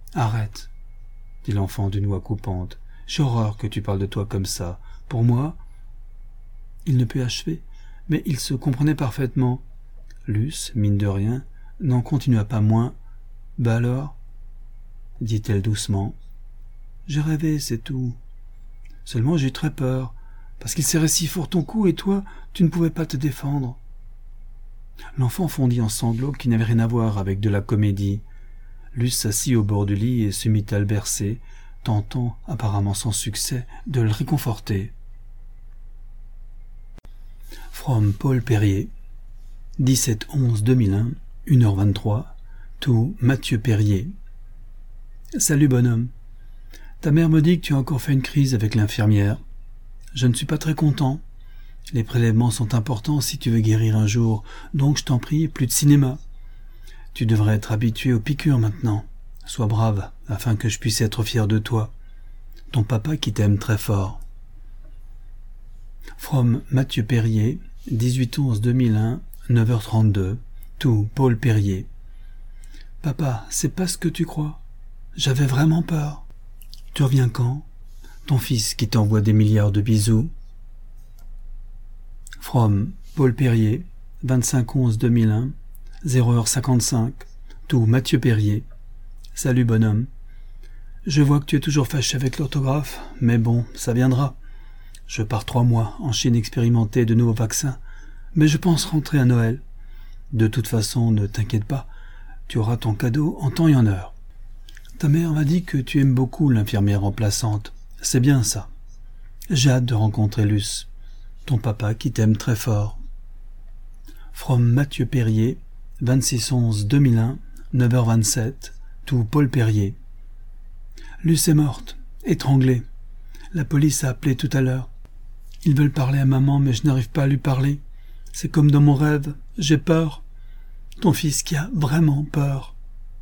Speaker 1: dit l'enfant d'une voix coupante. « J'ai horreur que tu parles de toi comme ça. Pour moi... » Il ne put achever, mais ils se comprenaient parfaitement. Luce, mine de rien, n'en continua pas moins. « Bah alors ?» dit-elle doucement. « J'ai rêvé, c'est tout. Seulement j'ai eu très peur, parce qu'il serrait si fort ton cou et toi, tu ne pouvais pas te défendre. » L'enfant fondit en sanglots qui n'avaient rien à voir avec de la comédie. Luce s'assit au bord du lit et se mit à le bercer, tentant, apparemment sans succès, de le réconforter. From Paul Perrier, dix-sept onze deux mille un, une heure vingt-trois, to Mathieu Perrier. Salut bonhomme. Ta mère me dit que tu as encore fait une crise avec l'infirmière. Je ne suis pas très content. Les prélèvements sont importants si tu veux guérir un jour, donc je t'en prie, plus de cinéma. Tu devrais être habitué aux piqûres maintenant. Sois brave, afin que je puisse être fier de toi. Ton papa qui t'aime très fort. From Mathieu Perrier, dix-huit onze deux mille un, neuf heures trente-deux, to Paul Perrier. Papa, c'est pas ce que tu crois. J'avais vraiment peur. Tu reviens quand? Ton fils qui t'envoie des milliards de bisous. From Paul Perrier, vingt-cinq onze deux mille un, zéro heure cinquante-cinq, to Mathieu Perrier. Salut bonhomme. Je vois que tu es toujours fâché avec l'orthographe, mais bon, ça viendra. Je pars trois mois en Chine expérimenter de nouveaux vaccins, mais je pense rentrer à Noël. De toute façon, ne t'inquiète pas, tu auras ton cadeau en temps et en heure. Ta mère m'a dit que tu aimes beaucoup l'infirmière remplaçante. C'est bien ça. J'ai hâte de rencontrer Luce, ton papa qui t'aime très fort. From Mathieu Perrier, vingt-six onze deux mille un, neuf heures vingt-sept, to Paul Perrier. Luce est morte, étranglée. La police a appelé tout à l'heure. Ils veulent parler à maman, mais je n'arrive pas à lui parler. C'est comme dans mon rêve, j'ai peur. Ton fils qui a vraiment peur.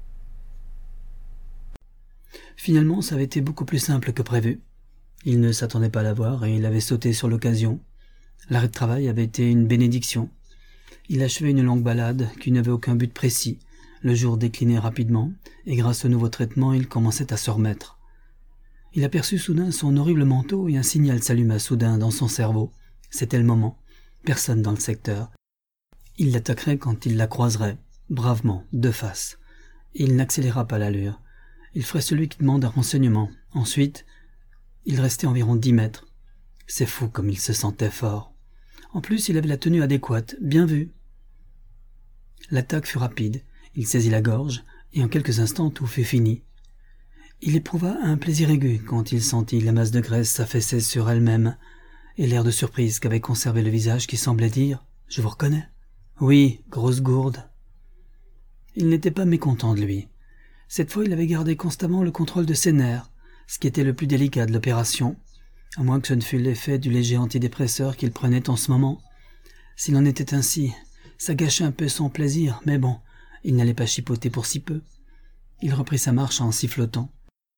Speaker 1: Finalement, ça avait été beaucoup plus simple que prévu. Il ne s'attendait pas à la voir et il avait sauté sur l'occasion. L'arrêt de travail avait été une bénédiction. Il achevait une longue balade qui n'avait aucun but précis. Le jour déclinait rapidement, et grâce au nouveau traitement, il commençait à se remettre. Il aperçut soudain son horrible manteau et un signal s'alluma soudain dans son cerveau. C'était le moment. Personne dans le secteur. Il l'attaquerait quand il la croiserait, bravement, de face. Il n'accéléra pas l'allure. Il ferait celui qui demande un renseignement. Ensuite, il restait environ dix mètres. C'est fou comme il se sentait fort. En plus, il avait la tenue adéquate, bien vue. L'attaque fut rapide. Il saisit la gorge, et en quelques instants tout fut fini. Il éprouva un plaisir aigu quand il sentit la masse de graisse s'affaisser sur elle-même, et l'air de surprise qu'avait conservé le visage qui semblait dire « Je vous reconnais ». Oui, grosse gourde. Il n'était pas mécontent de lui. Cette fois, il avait gardé constamment le contrôle de ses nerfs, ce qui était le plus délicat de l'opération, à moins que ce ne fût l'effet du léger antidépresseur qu'il prenait en ce moment. S'il en était ainsi, ça gâchait un peu son plaisir, mais bon, il n'allait pas chipoter pour si peu. Il reprit sa marche en sifflotant.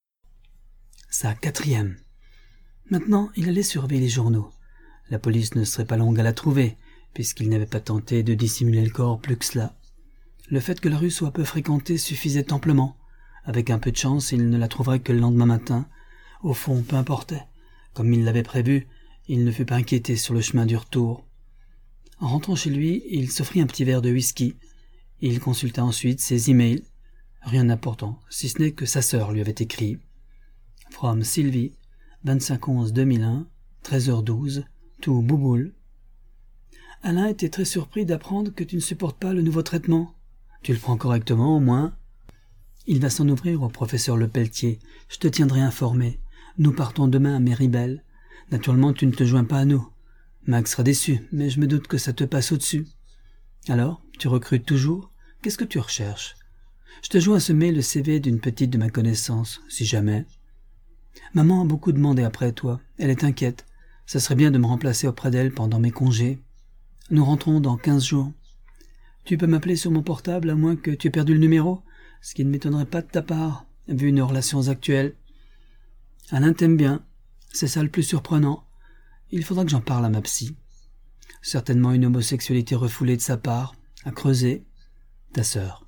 Speaker 1: Sa quatrième. Maintenant, il allait surveiller les journaux. La police ne serait pas longue à la trouver, puisqu'il n'avait pas tenté de dissimuler le corps plus que cela. Le fait que la rue soit peu fréquentée suffisait amplement. Avec un peu de chance, il ne la trouverait que le lendemain matin. Au fond, peu importait. Comme il l'avait prévu, il ne fut pas inquiété sur le chemin du retour. En rentrant chez lui, il s'offrit un petit verre de whisky. Il consulta ensuite ses emails. Rien d'important, si ce n'est que sa sœur lui avait écrit. From Sylvie, vingt-cinq onze deux mille un, treize heures douze, to Bouboule. Alain était très surpris d'apprendre que tu ne supportes pas le nouveau traitement. Tu le prends correctement, au moins. Il va s'en ouvrir au professeur Lepelletier. Je te tiendrai informé. Nous partons demain à Méribel. Naturellement, tu ne te joins pas à nous. Max sera déçu, mais je me doute que ça te passe au-dessus. Alors, tu recrutes toujours? Qu'est-ce que tu recherches? Je te joins à semer le C V d'une petite de ma connaissance, si jamais. Maman a beaucoup demandé après toi. Elle est inquiète. Ça serait bien de me remplacer auprès d'elle pendant mes congés. Nous rentrons dans quinze jours. Tu peux m'appeler sur mon portable à moins que tu aies perdu le numéro, ce qui ne m'étonnerait pas de ta part, vu nos relations actuelles. Alain t'aime bien. C'est ça le plus surprenant. Il faudra que j'en parle à ma psy. Certainement une homosexualité refoulée de sa part, à creuser. Ta sœur.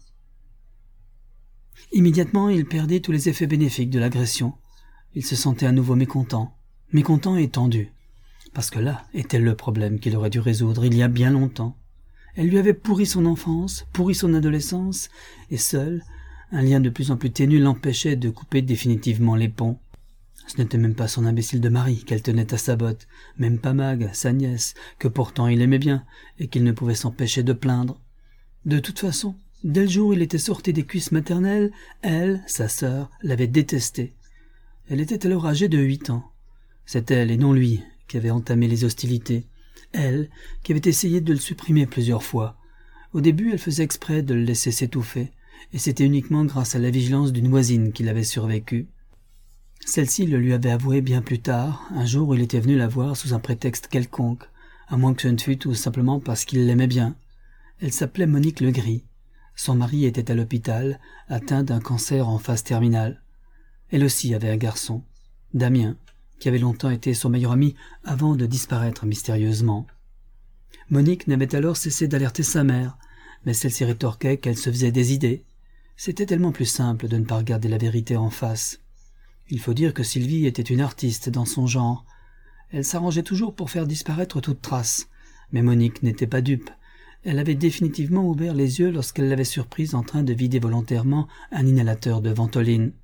Speaker 1: Immédiatement, il perdit tous les effets bénéfiques de l'agression. Il se sentait à nouveau mécontent, mécontent et tendu. Parce que là était le problème qu'il aurait dû résoudre il y a bien longtemps. Elle lui avait pourri son enfance, pourri son adolescence, et seul, un lien de plus en plus ténu l'empêchait de couper définitivement les ponts. Ce n'était même pas son imbécile de mari qu'elle tenait à sa botte, même pas Mag, sa nièce, que pourtant il aimait bien, et qu'il ne pouvait s'empêcher de plaindre. De toute façon, dès le jour où il était sorti des cuisses maternelles, elle, sa sœur, l'avait détesté. Elle était alors âgée de huit ans. C'est elle, et non lui, qui avait entamé les hostilités. Elle, qui avait essayé de le supprimer plusieurs fois. Au début, elle faisait exprès de le laisser s'étouffer, et c'était uniquement grâce à la vigilance d'une voisine qu'il avait survécu. Celle-ci le lui avait avoué bien plus tard, un jour où il était venu la voir sous un prétexte quelconque, à moins que ce ne fût tout simplement parce qu'il l'aimait bien. Elle s'appelait Monique Legris. Son mari était à l'hôpital, atteint d'un cancer en phase terminale. Elle aussi avait un garçon, Damien, qui avait longtemps été son meilleur ami avant de disparaître mystérieusement. Monique n'avait alors cessé d'alerter sa mère, mais celle-ci rétorquait qu'elle se faisait des idées. C'était tellement plus simple de ne pas regarder la vérité en face. Il faut dire que Sylvie était une artiste dans son genre. Elle s'arrangeait toujours pour faire disparaître toute trace. Mais Monique n'était pas dupe. Elle avait définitivement ouvert les yeux lorsqu'elle l'avait surprise en train de vider volontairement un inhalateur de ventoline.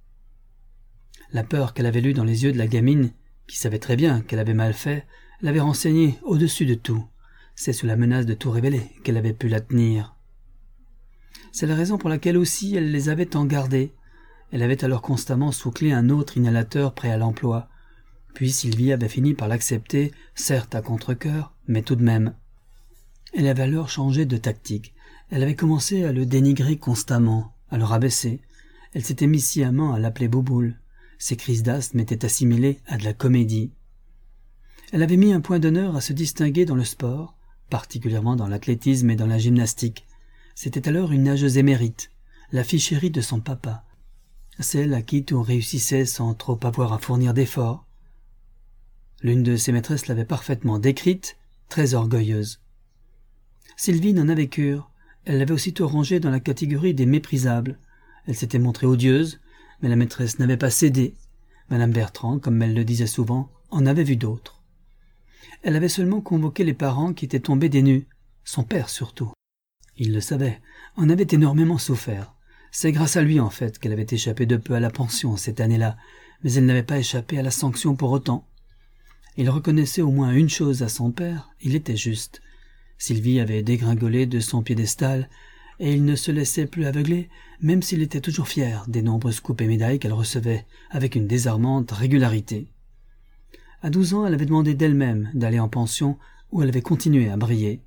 Speaker 1: La peur qu'elle avait lue dans les yeux de la gamine, qui savait très bien qu'elle avait mal fait, l'avait renseignée au-dessus de tout. C'est sous la menace de tout révéler qu'elle avait pu la tenir. C'est la raison pour laquelle aussi elle les avait tant gardés. Elle avait alors constamment sous clé un autre inhalateur prêt à l'emploi. Puis Sylvie avait fini par l'accepter, certes à contre-cœur, mais tout de même. Elle avait alors changé de tactique. Elle avait commencé à le dénigrer constamment, à le rabaisser. Elle s'était mise sciemment à l'appeler Bouboule. Ses crises d'asthme étaient assimilées à de la comédie. Elle avait mis un point d'honneur à se distinguer dans le sport, particulièrement dans l'athlétisme et dans la gymnastique. C'était alors une nageuse émérite, la fille chérie de son papa, celle à qui tout réussissait sans trop avoir à fournir d'efforts. L'une de ses maîtresses l'avait parfaitement décrite, très orgueilleuse. Sylvie n'en avait cure. Elle l'avait aussitôt rangée dans la catégorie des méprisables. Elle s'était montrée odieuse, mais la maîtresse n'avait pas cédé. Madame Bertrand, comme elle le disait souvent, en avait vu d'autres. Elle avait seulement convoqué les parents qui étaient tombés des nues, son père surtout. Il le savait, en avait énormément souffert. C'est grâce à lui, en fait, qu'elle avait échappé de peu à la pension cette année-là, mais elle n'avait pas échappé à la sanction pour autant. Il reconnaissait au moins une chose à son père, il était juste. Sylvie avait dégringolé de son piédestal, et il ne se laissait plus aveugler, même s'il était toujours fier des nombreuses coupes et médailles qu'elle recevait, avec une désarmante régularité. À douze ans, elle avait demandé d'elle-même d'aller en pension, où elle avait continué à briller.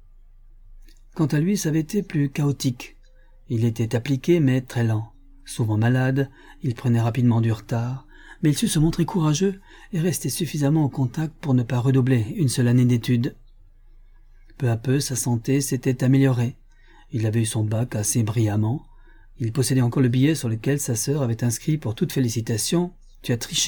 Speaker 1: Quant à lui, ça avait été plus chaotique. Il était appliqué, mais très lent. Souvent malade, il prenait rapidement du retard, mais il sut se montrer courageux et rester suffisamment au contact pour ne pas redoubler une seule année d'études. Peu à peu, sa santé s'était améliorée. Il avait eu son bac assez brillamment. Il possédait encore le billet sur lequel sa sœur avait inscrit pour toute félicitation « Tu as triché ».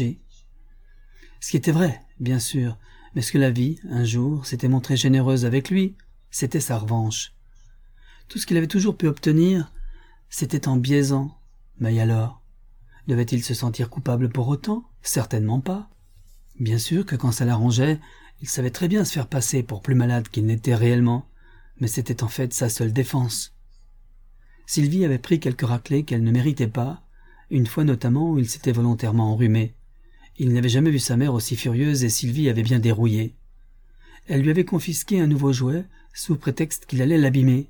Speaker 1: Ce qui était vrai, bien sûr, mais ce que la vie, un jour, s'était montrée généreuse avec lui, c'était sa revanche. Tout ce qu'il avait toujours pu obtenir, c'était en biaisant. Mais alors, devait-il se sentir coupable pour autant? Certainement pas. Bien sûr que quand ça l'arrangeait, il savait très bien se faire passer pour plus malade qu'il n'était réellement, mais c'était en fait sa seule défense. Sylvie avait pris quelques raclées qu'elle ne méritait pas, une fois notamment où il s'était volontairement enrhumé. Il n'avait jamais vu sa mère aussi furieuse et Sylvie avait bien dérouillé. Elle lui avait confisqué un nouveau jouet, sous prétexte qu'il allait l'abîmer.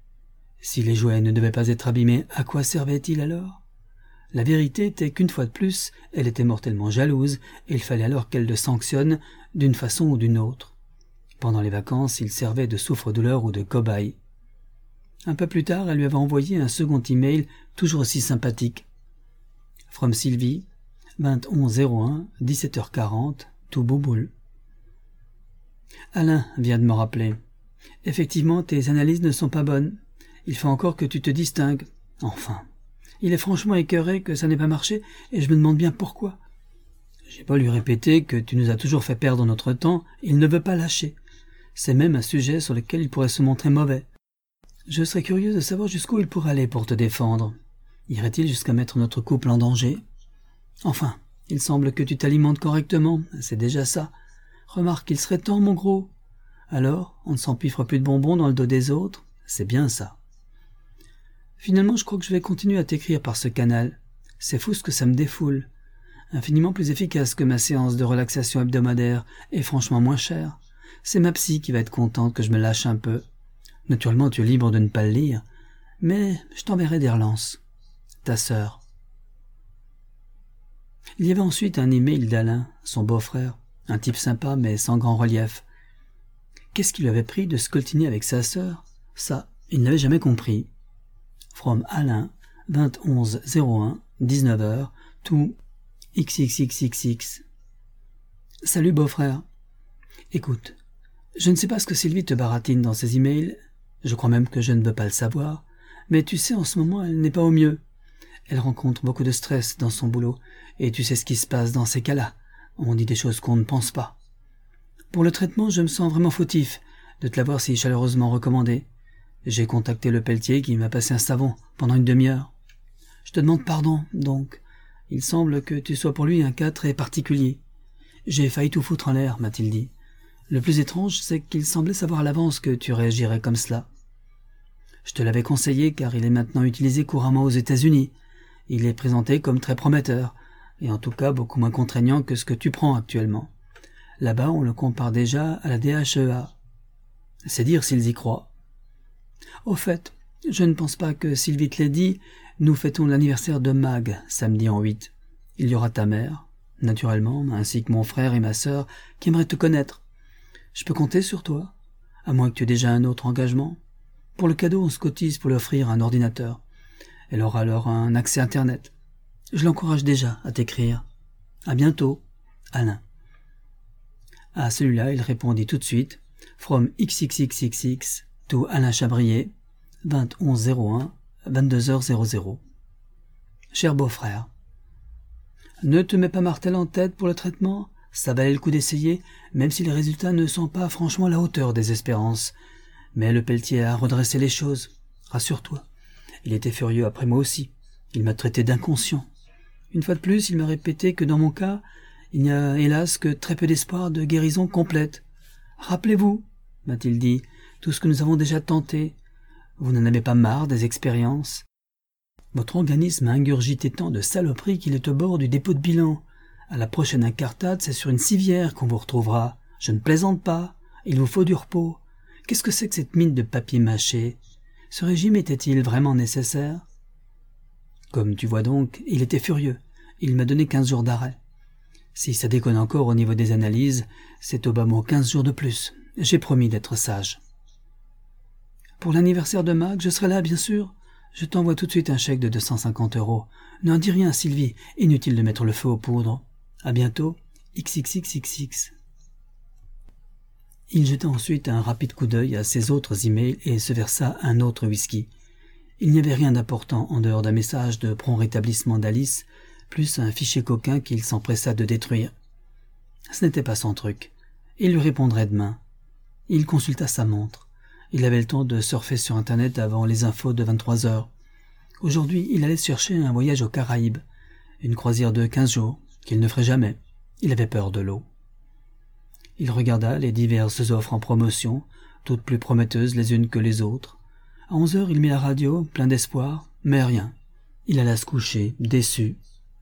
Speaker 1: Si les jouets ne devaient pas être abîmés, à quoi servaient-ils alors? La vérité était qu'une fois de plus, elle était mortellement jalouse, et il fallait alors qu'elle le sanctionne d'une façon ou d'une autre. Pendant les vacances, il servait de souffre-douleur ou de cobaye. Un peu plus tard, elle lui avait envoyé un second email toujours aussi sympathique. From Sylvie, vingt et un zéro un, dix-sept heures quarante, tout bouboule. Alain vient de me rappeler. Effectivement, tes analyses ne sont pas bonnes. Il faut encore que tu te distingues. Enfin, il est franchement écœuré que ça n'ait pas marché, et je me demande bien pourquoi. J'ai beau lui répéter que tu nous as toujours fait perdre notre temps, il ne veut pas lâcher. C'est même un sujet sur lequel il pourrait se montrer mauvais. Je serais curieux de savoir jusqu'où il pourrait aller pour te défendre. Irait-il jusqu'à mettre notre couple en danger? Enfin, il semble que tu t'alimentes correctement, c'est déjà ça. Remarque qu'il serait temps, mon gros. Alors, on ne s'empiffre plus de bonbons dans le dos des autres. C'est bien ça. Finalement, je crois que je vais continuer à t'écrire par ce canal. C'est fou ce que ça me défoule. Infiniment plus efficace que ma séance de relaxation hebdomadaire et franchement moins cher. C'est ma psy qui va être contente que je me lâche un peu. Naturellement, tu es libre de ne pas le lire, mais je t'enverrai des relances. Ta sœur. Il y avait ensuite un email d'Alain, son beau-frère, un type sympa mais sans grand relief. Qu'est-ce qui lui avait pris de scoltiner avec sa sœur? Ça, il n'avait jamais compris. From Alain, vingt et un zéro un, dix-neuf heures, to xxxxx. Salut beau-frère. Écoute, je ne sais pas ce que Sylvie te baratine dans ses emails, je crois même que je ne veux pas le savoir, mais tu sais, en ce moment, elle n'est pas au mieux. Elle rencontre beaucoup de stress dans son boulot, et tu sais ce qui se passe dans ces cas-là. On dit des choses qu'on ne pense pas. Pour le traitement, je me sens vraiment fautif de te l'avoir si chaleureusement recommandé. J'ai contacté le pelletier qui m'a passé un savon pendant une demi-heure. Je te demande pardon, donc. Il semble que tu sois pour lui un cas très particulier. J'ai failli tout foutre en l'air, m'a-t-il dit. Le plus étrange, c'est qu'il semblait savoir à l'avance que tu réagirais comme cela. Je te l'avais conseillé car il est maintenant utilisé couramment aux États-Unis. Il est présenté comme très prometteur, et en tout cas beaucoup moins contraignant que ce que tu prends actuellement. Là-bas, on le compare déjà à la D H E A. C'est dire s'ils y croient. Au fait, je ne pense pas que Sylvie te l'ait dit, nous fêtons l'anniversaire de Mag, samedi en huit. Il y aura ta mère, naturellement, ainsi que mon frère et ma sœur, qui aimeraient te connaître. Je peux compter sur toi, à moins que tu aies déjà un autre engagement. Pour le cadeau, on se cotise pour lui offrir un ordinateur. Elle aura alors un accès Internet. Je l'encourage déjà à t'écrire. À bientôt, Alain. À celui-là, il répondit tout de suite, from xxxxx to Alain Chabrier, vingt et un zéro un, vingt-deux heures zéro zéro. Cher beau-frère, ne te mets pas martel en tête pour le traitement, ça valait le coup d'essayer, même si les résultats ne sont pas franchement à la hauteur des espérances. Mais le pelletier a redressé les choses. Rassure-toi. Il était furieux après moi aussi. Il m'a traité d'inconscient. Une fois de plus, il m'a répété que dans mon cas, il n'y a hélas que très peu d'espoir de guérison complète. Rappelez-vous, m'a-t-il dit, tout ce que nous avons déjà tenté. Vous n'en avez pas marre des expériences? Votre organisme a ingurgité tant de saloperies qu'il est au bord du dépôt de bilan. À la prochaine incartade, c'est sur une civière qu'on vous retrouvera. Je ne plaisante pas. Il vous faut du repos. Qu'est-ce que c'est que cette mine de papier mâché? Ce régime était-il vraiment nécessaire? Comme tu vois donc, il était furieux. Il m'a donné quinze jours d'arrêt. Si ça déconne encore au niveau des analyses, c'est au bas mot quinze jours de plus. J'ai promis d'être sage. Pour l'anniversaire de Mag, je serai là, bien sûr. Je t'envoie tout de suite un chèque de deux cent cinquante euros. N'en dis rien, Sylvie. Inutile de mettre le feu aux poudres. À bientôt. xxxxx. Il jeta ensuite un rapide coup d'œil à ses autres emails et se versa un autre whisky. Il n'y avait rien d'important en dehors d'un message de prompt rétablissement d'Alice, plus un fichier coquin qu'il s'empressa de détruire. Ce n'était pas son truc. Il lui répondrait demain. Il consulta sa montre. Il avait le temps de surfer sur Internet avant les infos de vingt-trois heures. Aujourd'hui, il allait chercher un voyage aux Caraïbes, une croisière de quinze jours, qu'il ne ferait jamais. Il avait peur de l'eau. Il regarda les diverses offres en promotion, toutes plus prometteuses les unes que les autres. À onze heures, il mit la radio, plein d'espoir, mais rien. Il alla se coucher, déçu.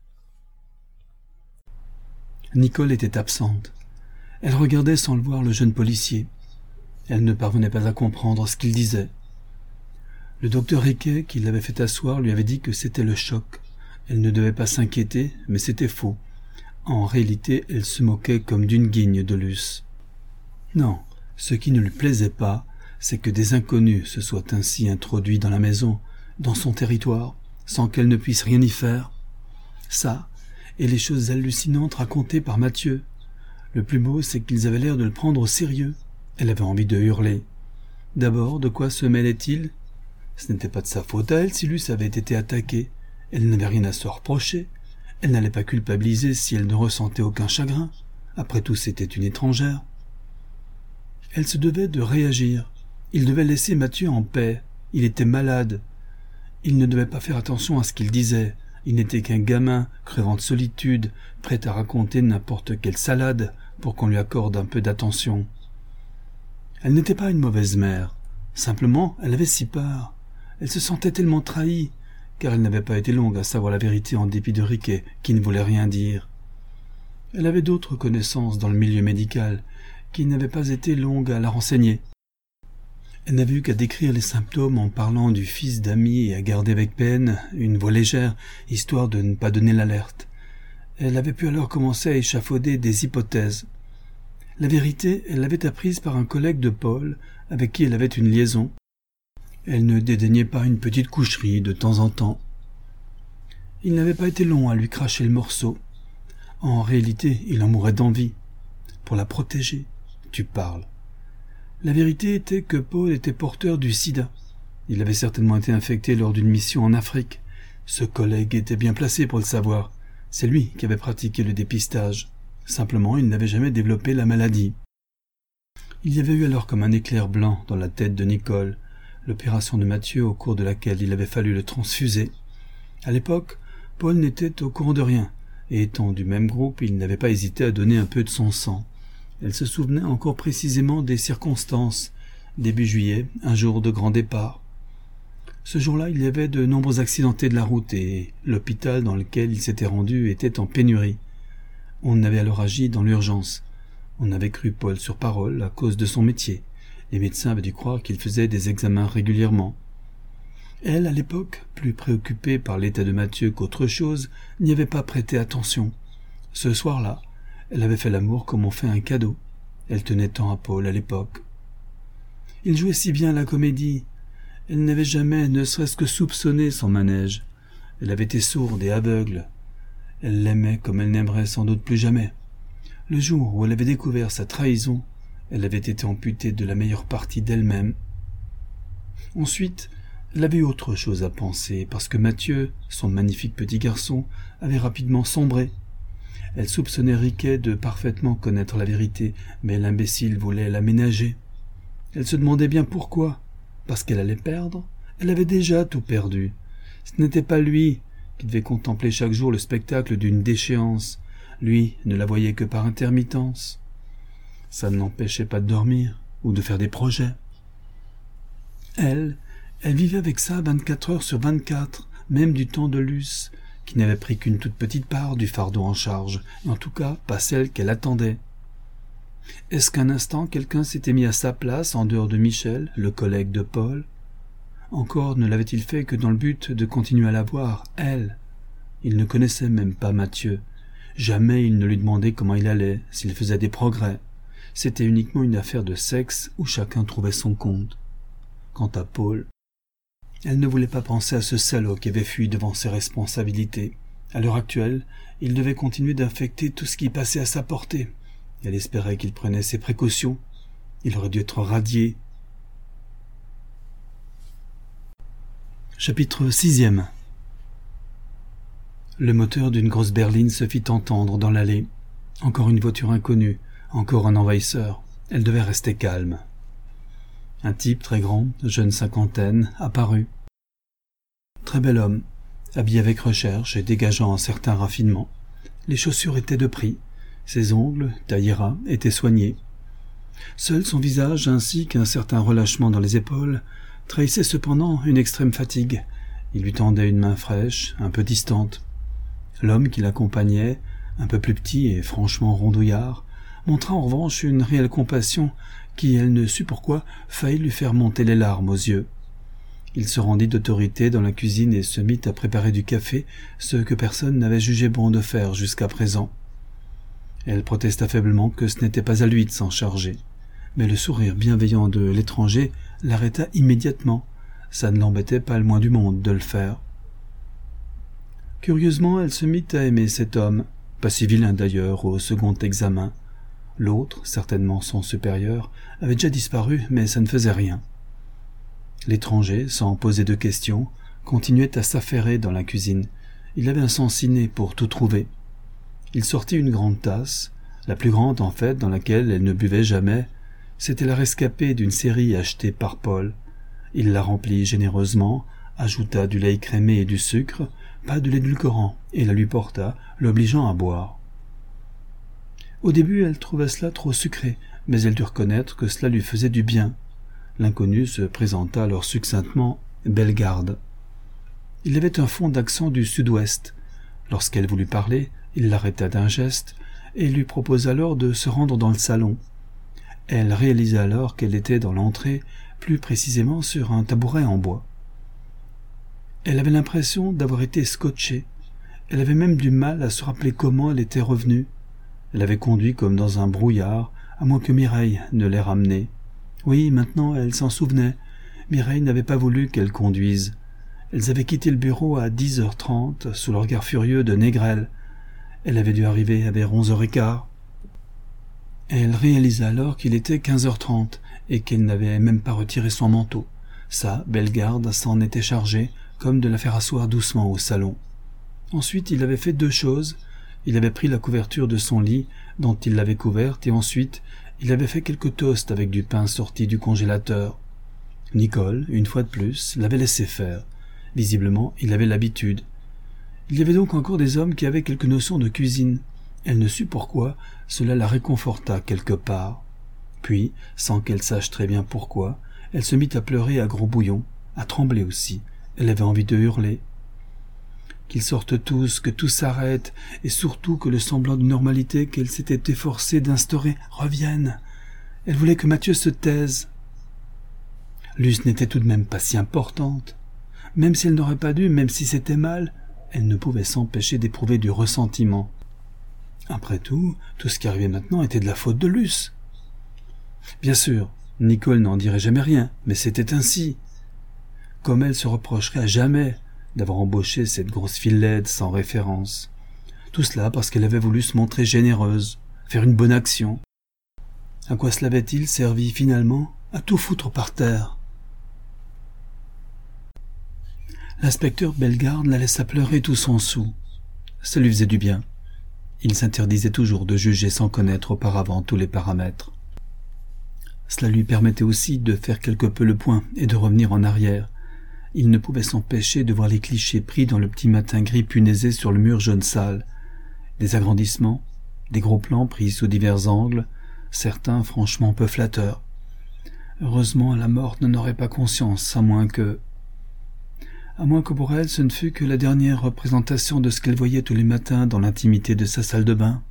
Speaker 1: Nicole était absente. Elle regardait sans le voir le jeune policier. Elle ne parvenait pas à comprendre ce qu'il disait. Le docteur Riquet, qui l'avait fait asseoir, lui avait dit que c'était le choc. Elle ne devait pas s'inquiéter, mais c'était faux. En réalité, elle se moquait comme d'une guigne de Luce. Non, ce qui ne lui plaisait pas, c'est que des inconnus se soient ainsi introduits dans la maison, dans son territoire, sans qu'elle ne puisse rien y faire. Ça, et les choses hallucinantes racontées par Mathieu. Le plus beau, c'est qu'ils avaient l'air de le prendre au sérieux. Elle avait envie de hurler. D'abord, de quoi se mêlait-il? Ce n'était pas de sa faute à elle si Luce avait été attaquée. Elle n'avait rien à se reprocher. Elle n'allait pas culpabiliser si elle ne ressentait aucun chagrin. Après tout, c'était une étrangère. Elle se devait de réagir. Il devait laisser Mathieu en paix. Il était malade. Il ne devait pas faire attention à ce qu'il disait. Il n'était qu'un gamin, crevant de solitude, prêt à raconter n'importe quelle salade, pour qu'on lui accorde un peu d'attention. Elle n'était pas une mauvaise mère, simplement elle avait si peur. Elle se sentait tellement trahie, car elle n'avait pas été longue à savoir la vérité en dépit de Riquet, qui ne voulait rien dire. Elle avait d'autres connaissances dans le milieu médical, qui n'avaient pas été longues à la renseigner. Elle n'avait eu qu'à décrire les symptômes en parlant du fils d'amis et à garder avec peine une voix légère, histoire de ne pas donner l'alerte. Elle avait pu alors commencer à échafauder des hypothèses. La vérité, elle l'avait apprise par un collègue de Paul, avec qui elle avait une liaison. Elle ne dédaignait pas une petite coucherie de temps en temps. Il n'avait pas été long à lui cracher le morceau. En réalité, il en mourait d'envie. Pour la protéger, tu parles. La vérité était que Paul était porteur du sida. Il avait certainement été infecté lors d'une mission en Afrique. Ce collègue était bien placé pour le savoir. C'est lui qui avait pratiqué le dépistage. Simplement, il n'avait jamais développé la maladie. Il y avait eu alors comme un éclair blanc dans la tête de Nicole, l'opération de Mathieu au cours de laquelle il avait fallu le transfuser. À l'époque, Paul n'était au courant de rien, et étant du même groupe, il n'avait pas hésité à donner un peu de son sang. Elle se souvenait encore précisément des circonstances. Début juillet, un jour de grand départ. Ce jour-là, il y avait de nombreux accidentés de la route et l'hôpital dans lequel il s'était rendu était en pénurie. On avait alors agi dans l'urgence. On avait cru Paul sur parole à cause de son métier. Les médecins avaient dû croire qu'il faisait des examens régulièrement. Elle, à l'époque, plus préoccupée par l'état de Mathieu qu'autre chose, n'y avait pas prêté attention. Ce soir-là, elle avait fait l'amour comme on fait un cadeau. Elle tenait tant à Paul à l'époque. Il jouait si bien la comédie. Elle n'avait jamais ne serait-ce que soupçonné son manège. Elle avait été sourde et aveugle. Elle l'aimait comme elle n'aimerait sans doute plus jamais. Le jour où elle avait découvert sa trahison, elle avait été amputée de la meilleure partie d'elle-même. Ensuite, elle avait eu autre chose à penser, parce que Mathieu, son magnifique petit garçon, avait rapidement sombré. Elle soupçonnait Riquet de parfaitement connaître la vérité, mais l'imbécile voulait l'aménager. Elle se demandait bien pourquoi. Parce qu'elle allait perdre, elle avait déjà tout perdu. Ce n'était pas lui qui devait contempler chaque jour le spectacle d'une déchéance. Lui ne la voyait que par intermittence. Ça ne l'empêchait pas de dormir ou de faire des projets. Elle, elle vivait avec ça vingt-quatre heures sur vingt-quatre, même du temps de Luce, qui n'avait pris qu'une toute petite part du fardeau en charge, et en tout cas pas celle qu'elle attendait. Est-ce qu'un instant quelqu'un s'était mis à sa place en dehors de Michel, le collègue de Paul? Encore ne l'avait-il fait que dans le but de continuer à la voir, elle. Il ne connaissait même pas Mathieu. Jamais il ne lui demandait comment il allait, s'il faisait des progrès. C'était uniquement une affaire de sexe où chacun trouvait son compte. Quant à Paul, elle ne voulait pas penser à ce salaud qui avait fui devant ses responsabilités. À l'heure actuelle, il devait continuer d'infecter tout ce qui passait à sa portée. Elle espérait qu'il prenait ses précautions. Il aurait dû être radié. Chapitre sixième. Le moteur d'une grosse berline se fit entendre dans l'allée. Encore une voiture inconnue, encore un envahisseur. Elle devait rester calme. Un type très grand, jeune cinquantaine, apparut. Très bel homme, habillé avec recherche et dégageant un certain raffinement. Les chaussures étaient de prix. Ses ongles, taillés ras, étaient soignés. Seul son visage, ainsi qu'un certain relâchement dans les épaules, trahissaient cependant une extrême fatigue. Il lui tendait une main fraîche, un peu distante. L'homme qui l'accompagnait, un peu plus petit et franchement rondouillard, montra en revanche une réelle compassion qui, elle ne sut pourquoi, faillit lui faire monter les larmes aux yeux. Il se rendit d'autorité dans la cuisine et se mit à préparer du café, ce que personne n'avait jugé bon de faire jusqu'à présent. Elle protesta faiblement que ce n'était pas à lui de s'en charger, mais le sourire bienveillant de l'étranger l'arrêta immédiatement. Ça ne l'embêtait pas le moins du monde de le faire. Curieusement, elle se mit à aimer cet homme, pas si vilain d'ailleurs au second examen. L'autre, certainement son supérieur, avait déjà disparu, mais ça ne faisait rien. L'étranger, sans poser de questions, continuait à s'affairer dans la cuisine. Il avait un sens inné pour tout trouver. Il sortit une grande tasse, la plus grande en fait, dans laquelle elle ne buvait jamais. C'était la rescapée d'une série achetée par Paul. Il la remplit généreusement, ajouta du lait écrémé et du sucre, pas de l'édulcorant, et la lui porta, l'obligeant à boire. Au début, elle trouvait cela trop sucré, mais elle dut reconnaître que cela lui faisait du bien. L'inconnu se présenta alors succinctement « Bellegarde ». Il avait un fond d'accent du sud-ouest. Lorsqu'elle voulut parler, il l'arrêta d'un geste et lui proposa alors de se rendre dans le salon. Elle réalisa alors qu'elle était dans l'entrée, plus précisément sur un tabouret en bois. Elle avait l'impression d'avoir été scotchée. Elle avait même du mal à se rappeler comment elle était revenue. Elle avait conduit comme dans un brouillard, à moins que Mireille ne l'ait ramenée. Oui, maintenant elle s'en souvenait. Mireille n'avait pas voulu qu'elle conduise. Elles avaient quitté le bureau à dix heures trente, sous le regard furieux de Négrel. Elle avait dû arriver vers onze heures quinze. Elle réalisa alors qu'il était quinze heures trente et qu'elle n'avait même pas retiré son manteau. Ça, Bellegarde s'en était chargé, comme de la faire asseoir doucement au salon. Ensuite, il avait fait deux choses. Il avait pris la couverture de son lit, dont il l'avait couverte, et ensuite, il avait fait quelques toasts avec du pain sorti du congélateur. Nicole, une fois de plus, l'avait laissé faire. Visiblement, il avait l'habitude. Il y avait donc encore des hommes qui avaient quelques notions de cuisine. Elle ne sut pourquoi, cela la réconforta quelque part. Puis, sans qu'elle sache très bien pourquoi, elle se mit à pleurer à gros bouillon, à trembler aussi. Elle avait envie de hurler. Qu'ils sortent tous, que tout s'arrête, et surtout que le semblant de normalité qu'elle s'était efforcée d'instaurer revienne. Elle voulait que Mathieu se taise. Luce n'était tout de même pas si importante. Même si elle n'aurait pas dû, même si c'était mal, elle ne pouvait s'empêcher d'éprouver du ressentiment. Après tout, tout ce qui arrivait maintenant était de la faute de Luce. Bien sûr, Nicole n'en dirait jamais rien, mais c'était ainsi. Comme elle se reprocherait à jamais d'avoir embauché cette grosse fille laide sans référence. Tout cela parce qu'elle avait voulu se montrer généreuse, faire une bonne action. À quoi cela avait-il servi finalement? À tout foutre par terre. L'inspecteur Bellegarde la laissa pleurer tout son soûl. Ça lui faisait du bien. Il s'interdisait toujours de juger sans connaître auparavant tous les paramètres. Cela lui permettait aussi de faire quelque peu le point et de revenir en arrière. Il ne pouvait s'empêcher de voir les clichés pris dans le petit matin gris punaisé sur le mur jaune sale. Des agrandissements, des gros plans pris sous divers angles, certains franchement peu flatteurs. Heureusement, la morte n'en aurait pas conscience, à moins que... À moins que pour elle, ce ne fût que la dernière représentation de ce qu'elle voyait tous les matins dans l'intimité de sa salle de bain.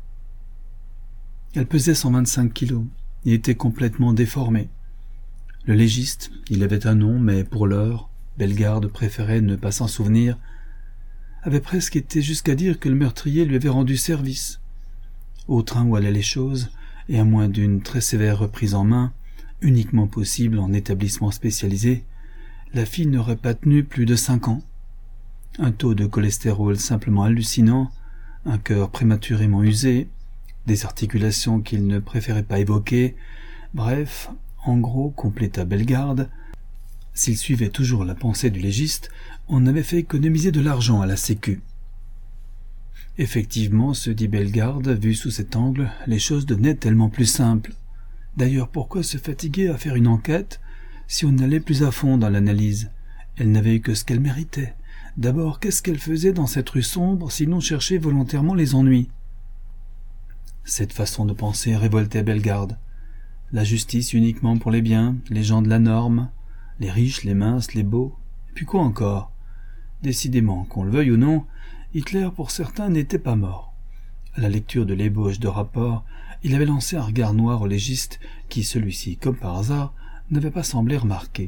Speaker 1: Elle pesait cent vingt-cinq kilos et était complètement déformée. Le légiste, il avait un nom, mais pour l'heure, Bellegarde préférait ne pas s'en souvenir, avait presque été jusqu'à dire que le meurtrier lui avait rendu service. Au train où allaient les choses, et à moins d'une très sévère reprise en main, uniquement possible en établissement spécialisé, la fille n'aurait pas tenu plus de cinq ans. Un taux de cholestérol simplement hallucinant, un cœur prématurément usé, des articulations qu'il ne préférait pas évoquer, bref, en gros, compléta Bellegarde, s'il suivait toujours la pensée du légiste, on avait fait économiser de l'argent à la sécu. Effectivement, se dit Bellegarde, vu sous cet angle, les choses devenaient tellement plus simples. D'ailleurs, pourquoi se fatiguer à faire une enquête si on n'allait plus à fond dans l'analyse? Elle n'avait eu que ce qu'elle méritait. D'abord, qu'est-ce qu'elle faisait dans cette rue sombre, sinon chercher volontairement les ennuis? Cette façon de penser révoltait Bellegarde. La justice uniquement pour les biens, les gens de la norme, les riches, les minces, les beaux, et puis quoi encore? Décidément, qu'on le veuille ou non, Hitler pour certains n'était pas mort. À la lecture de l'ébauche de rapport, il avait lancé un regard noir au légiste qui, celui-ci, comme par hasard, n'avait pas semblé remarquer.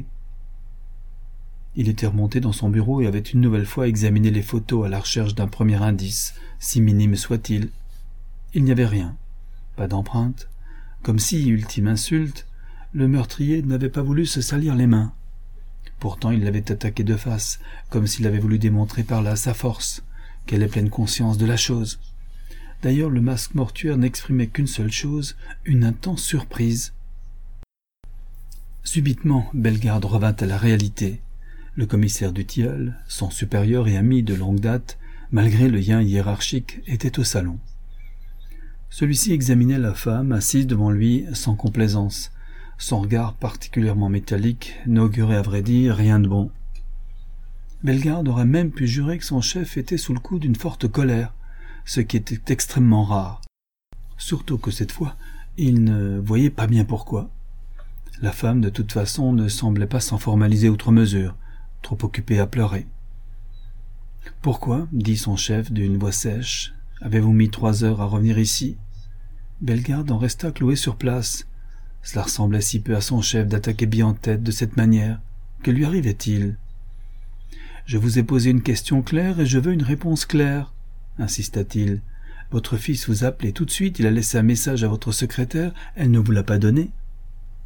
Speaker 1: Il était remonté dans son bureau et avait une nouvelle fois examiné les photos à la recherche d'un premier indice, si minime soit-il. Il n'y avait rien, pas d'empreinte, comme si, ultime insulte, le meurtrier n'avait pas voulu se salir les mains. Pourtant il l'avait attaqué de face, comme s'il avait voulu démontrer par là sa force, qu'elle ait pleine conscience de la chose. D'ailleurs le masque mortuaire n'exprimait qu'une seule chose, une intense surprise. Subitement, Bellegarde revint à la réalité. Le commissaire du Tilleul, son supérieur et ami de longue date, malgré le lien hiérarchique, était au salon. Celui-ci examinait la femme assise devant lui sans complaisance. Son regard particulièrement métallique n'augurait à vrai dire rien de bon. Bellegarde aurait même pu jurer que son chef était sous le coup d'une forte colère, ce qui était extrêmement rare. surtout que cette fois, il ne voyait pas bien pourquoi. La femme, de toute façon, ne semblait pas s'en formaliser outre mesure, trop occupée à pleurer. « Pourquoi, dit son chef d'une voix sèche, avez-vous mis trois heures à revenir ici ?» Bellegarde en resta cloué sur place. Cela ressemblait si peu à son chef d'attaquer bien en tête de cette manière. Que lui arrivait-il? « Je vous ai posé une question claire et je veux une réponse claire, » insista-t-il. « Votre fils vous a appelé tout de suite, il a laissé un message à votre secrétaire, elle ne vous l'a pas donné. »« Si, »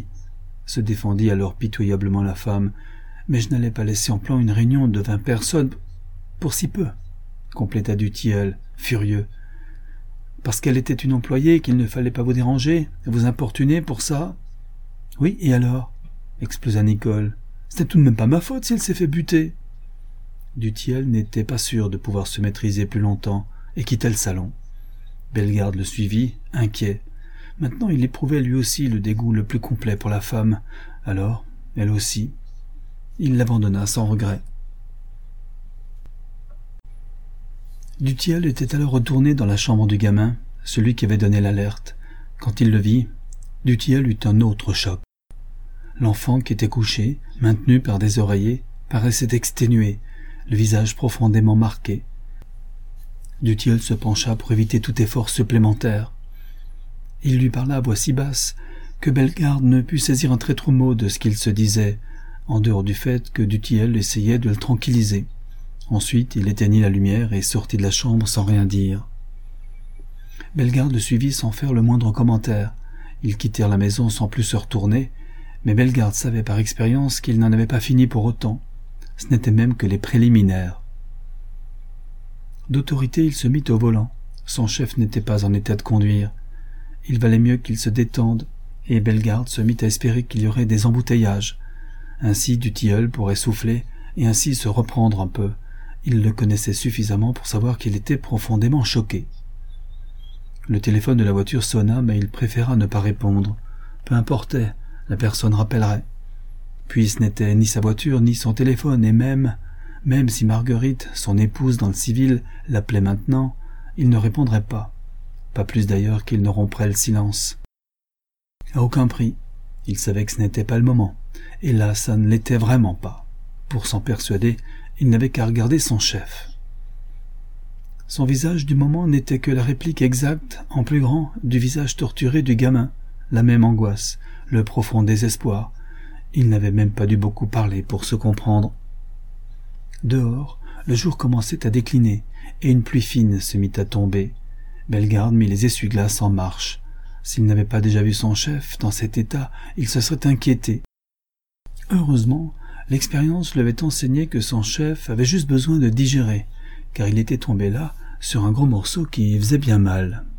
Speaker 1: se défendit alors pitoyablement la femme, « mais je n'allais pas laisser en plan une réunion de vingt personnes pour si peu, » compléta Dutilleul, furieux. « Parce qu'elle était une employée, qu'il ne fallait pas vous déranger, vous importuner pour ça. »« Oui, et alors ?» explosa Nicole. « C'était tout de même pas ma faute si elle s'est fait buter. » Dutilleul n'était pas sûr de pouvoir se maîtriser plus longtemps et quitta le salon. Bellegarde le suivit, inquiet. Maintenant il éprouvait lui aussi le dégoût le plus complet pour la femme. Alors, elle aussi, il l'abandonna sans regret. Dutilleul était alors retourné dans la chambre du gamin, celui qui avait donné l'alerte. Quand il le vit, Dutilleul eut un autre choc. L'enfant qui était couché, maintenu par des oreillers, paraissait exténué, le visage profondément marqué. Dutilleul se pencha pour éviter tout effort supplémentaire. Il lui parla à voix si basse que Bellegarde ne put saisir un traître mot de ce qu'il se disait, en dehors du fait que Dutilleul essayait de le tranquilliser. Ensuite, il éteignit la lumière et sortit de la chambre sans rien dire. Bellegarde le suivit sans faire le moindre commentaire. Ils quittèrent la maison sans plus se retourner, mais Bellegarde savait par expérience qu'il n'en avait pas fini pour autant. Ce n'était même que les préliminaires. D'autorité, il se mit au volant. Son chef n'était pas en état de conduire. Il valait mieux qu'il se détende, et Bellegarde se mit à espérer qu'il y aurait des embouteillages. Ainsi Dutilleul pourrait souffler et ainsi se reprendre un peu. Il le connaissait suffisamment pour savoir qu'il était profondément choqué. Le téléphone de la voiture sonna, mais il préféra ne pas répondre. Peu importait, la personne rappellerait. Puis ce n'était ni sa voiture ni son téléphone, et même, même si Marguerite, son épouse dans le civil, l'appelait maintenant, il ne répondrait pas. Pas plus d'ailleurs qu'il ne romprait le silence. À aucun prix. Il savait que ce n'était pas le moment. Et là, ça ne l'était vraiment pas. Pour s'en persuader, il n'avait qu'à regarder son chef. Son visage du moment n'était que la réplique exacte, en plus grand, du visage torturé du gamin, la même angoisse, le profond désespoir. Il n'avait même pas dû beaucoup parler pour se comprendre. Dehors, le jour commençait à décliner, et une pluie fine se mit à tomber. Bellegarde mit les essuie-glaces en marche. S'il n'avait pas déjà vu son chef dans cet état, il se serait inquiété. Heureusement, l'expérience lui avait enseigné que son chef avait juste besoin de digérer, car il était tombé là sur un gros morceau qui faisait bien mal.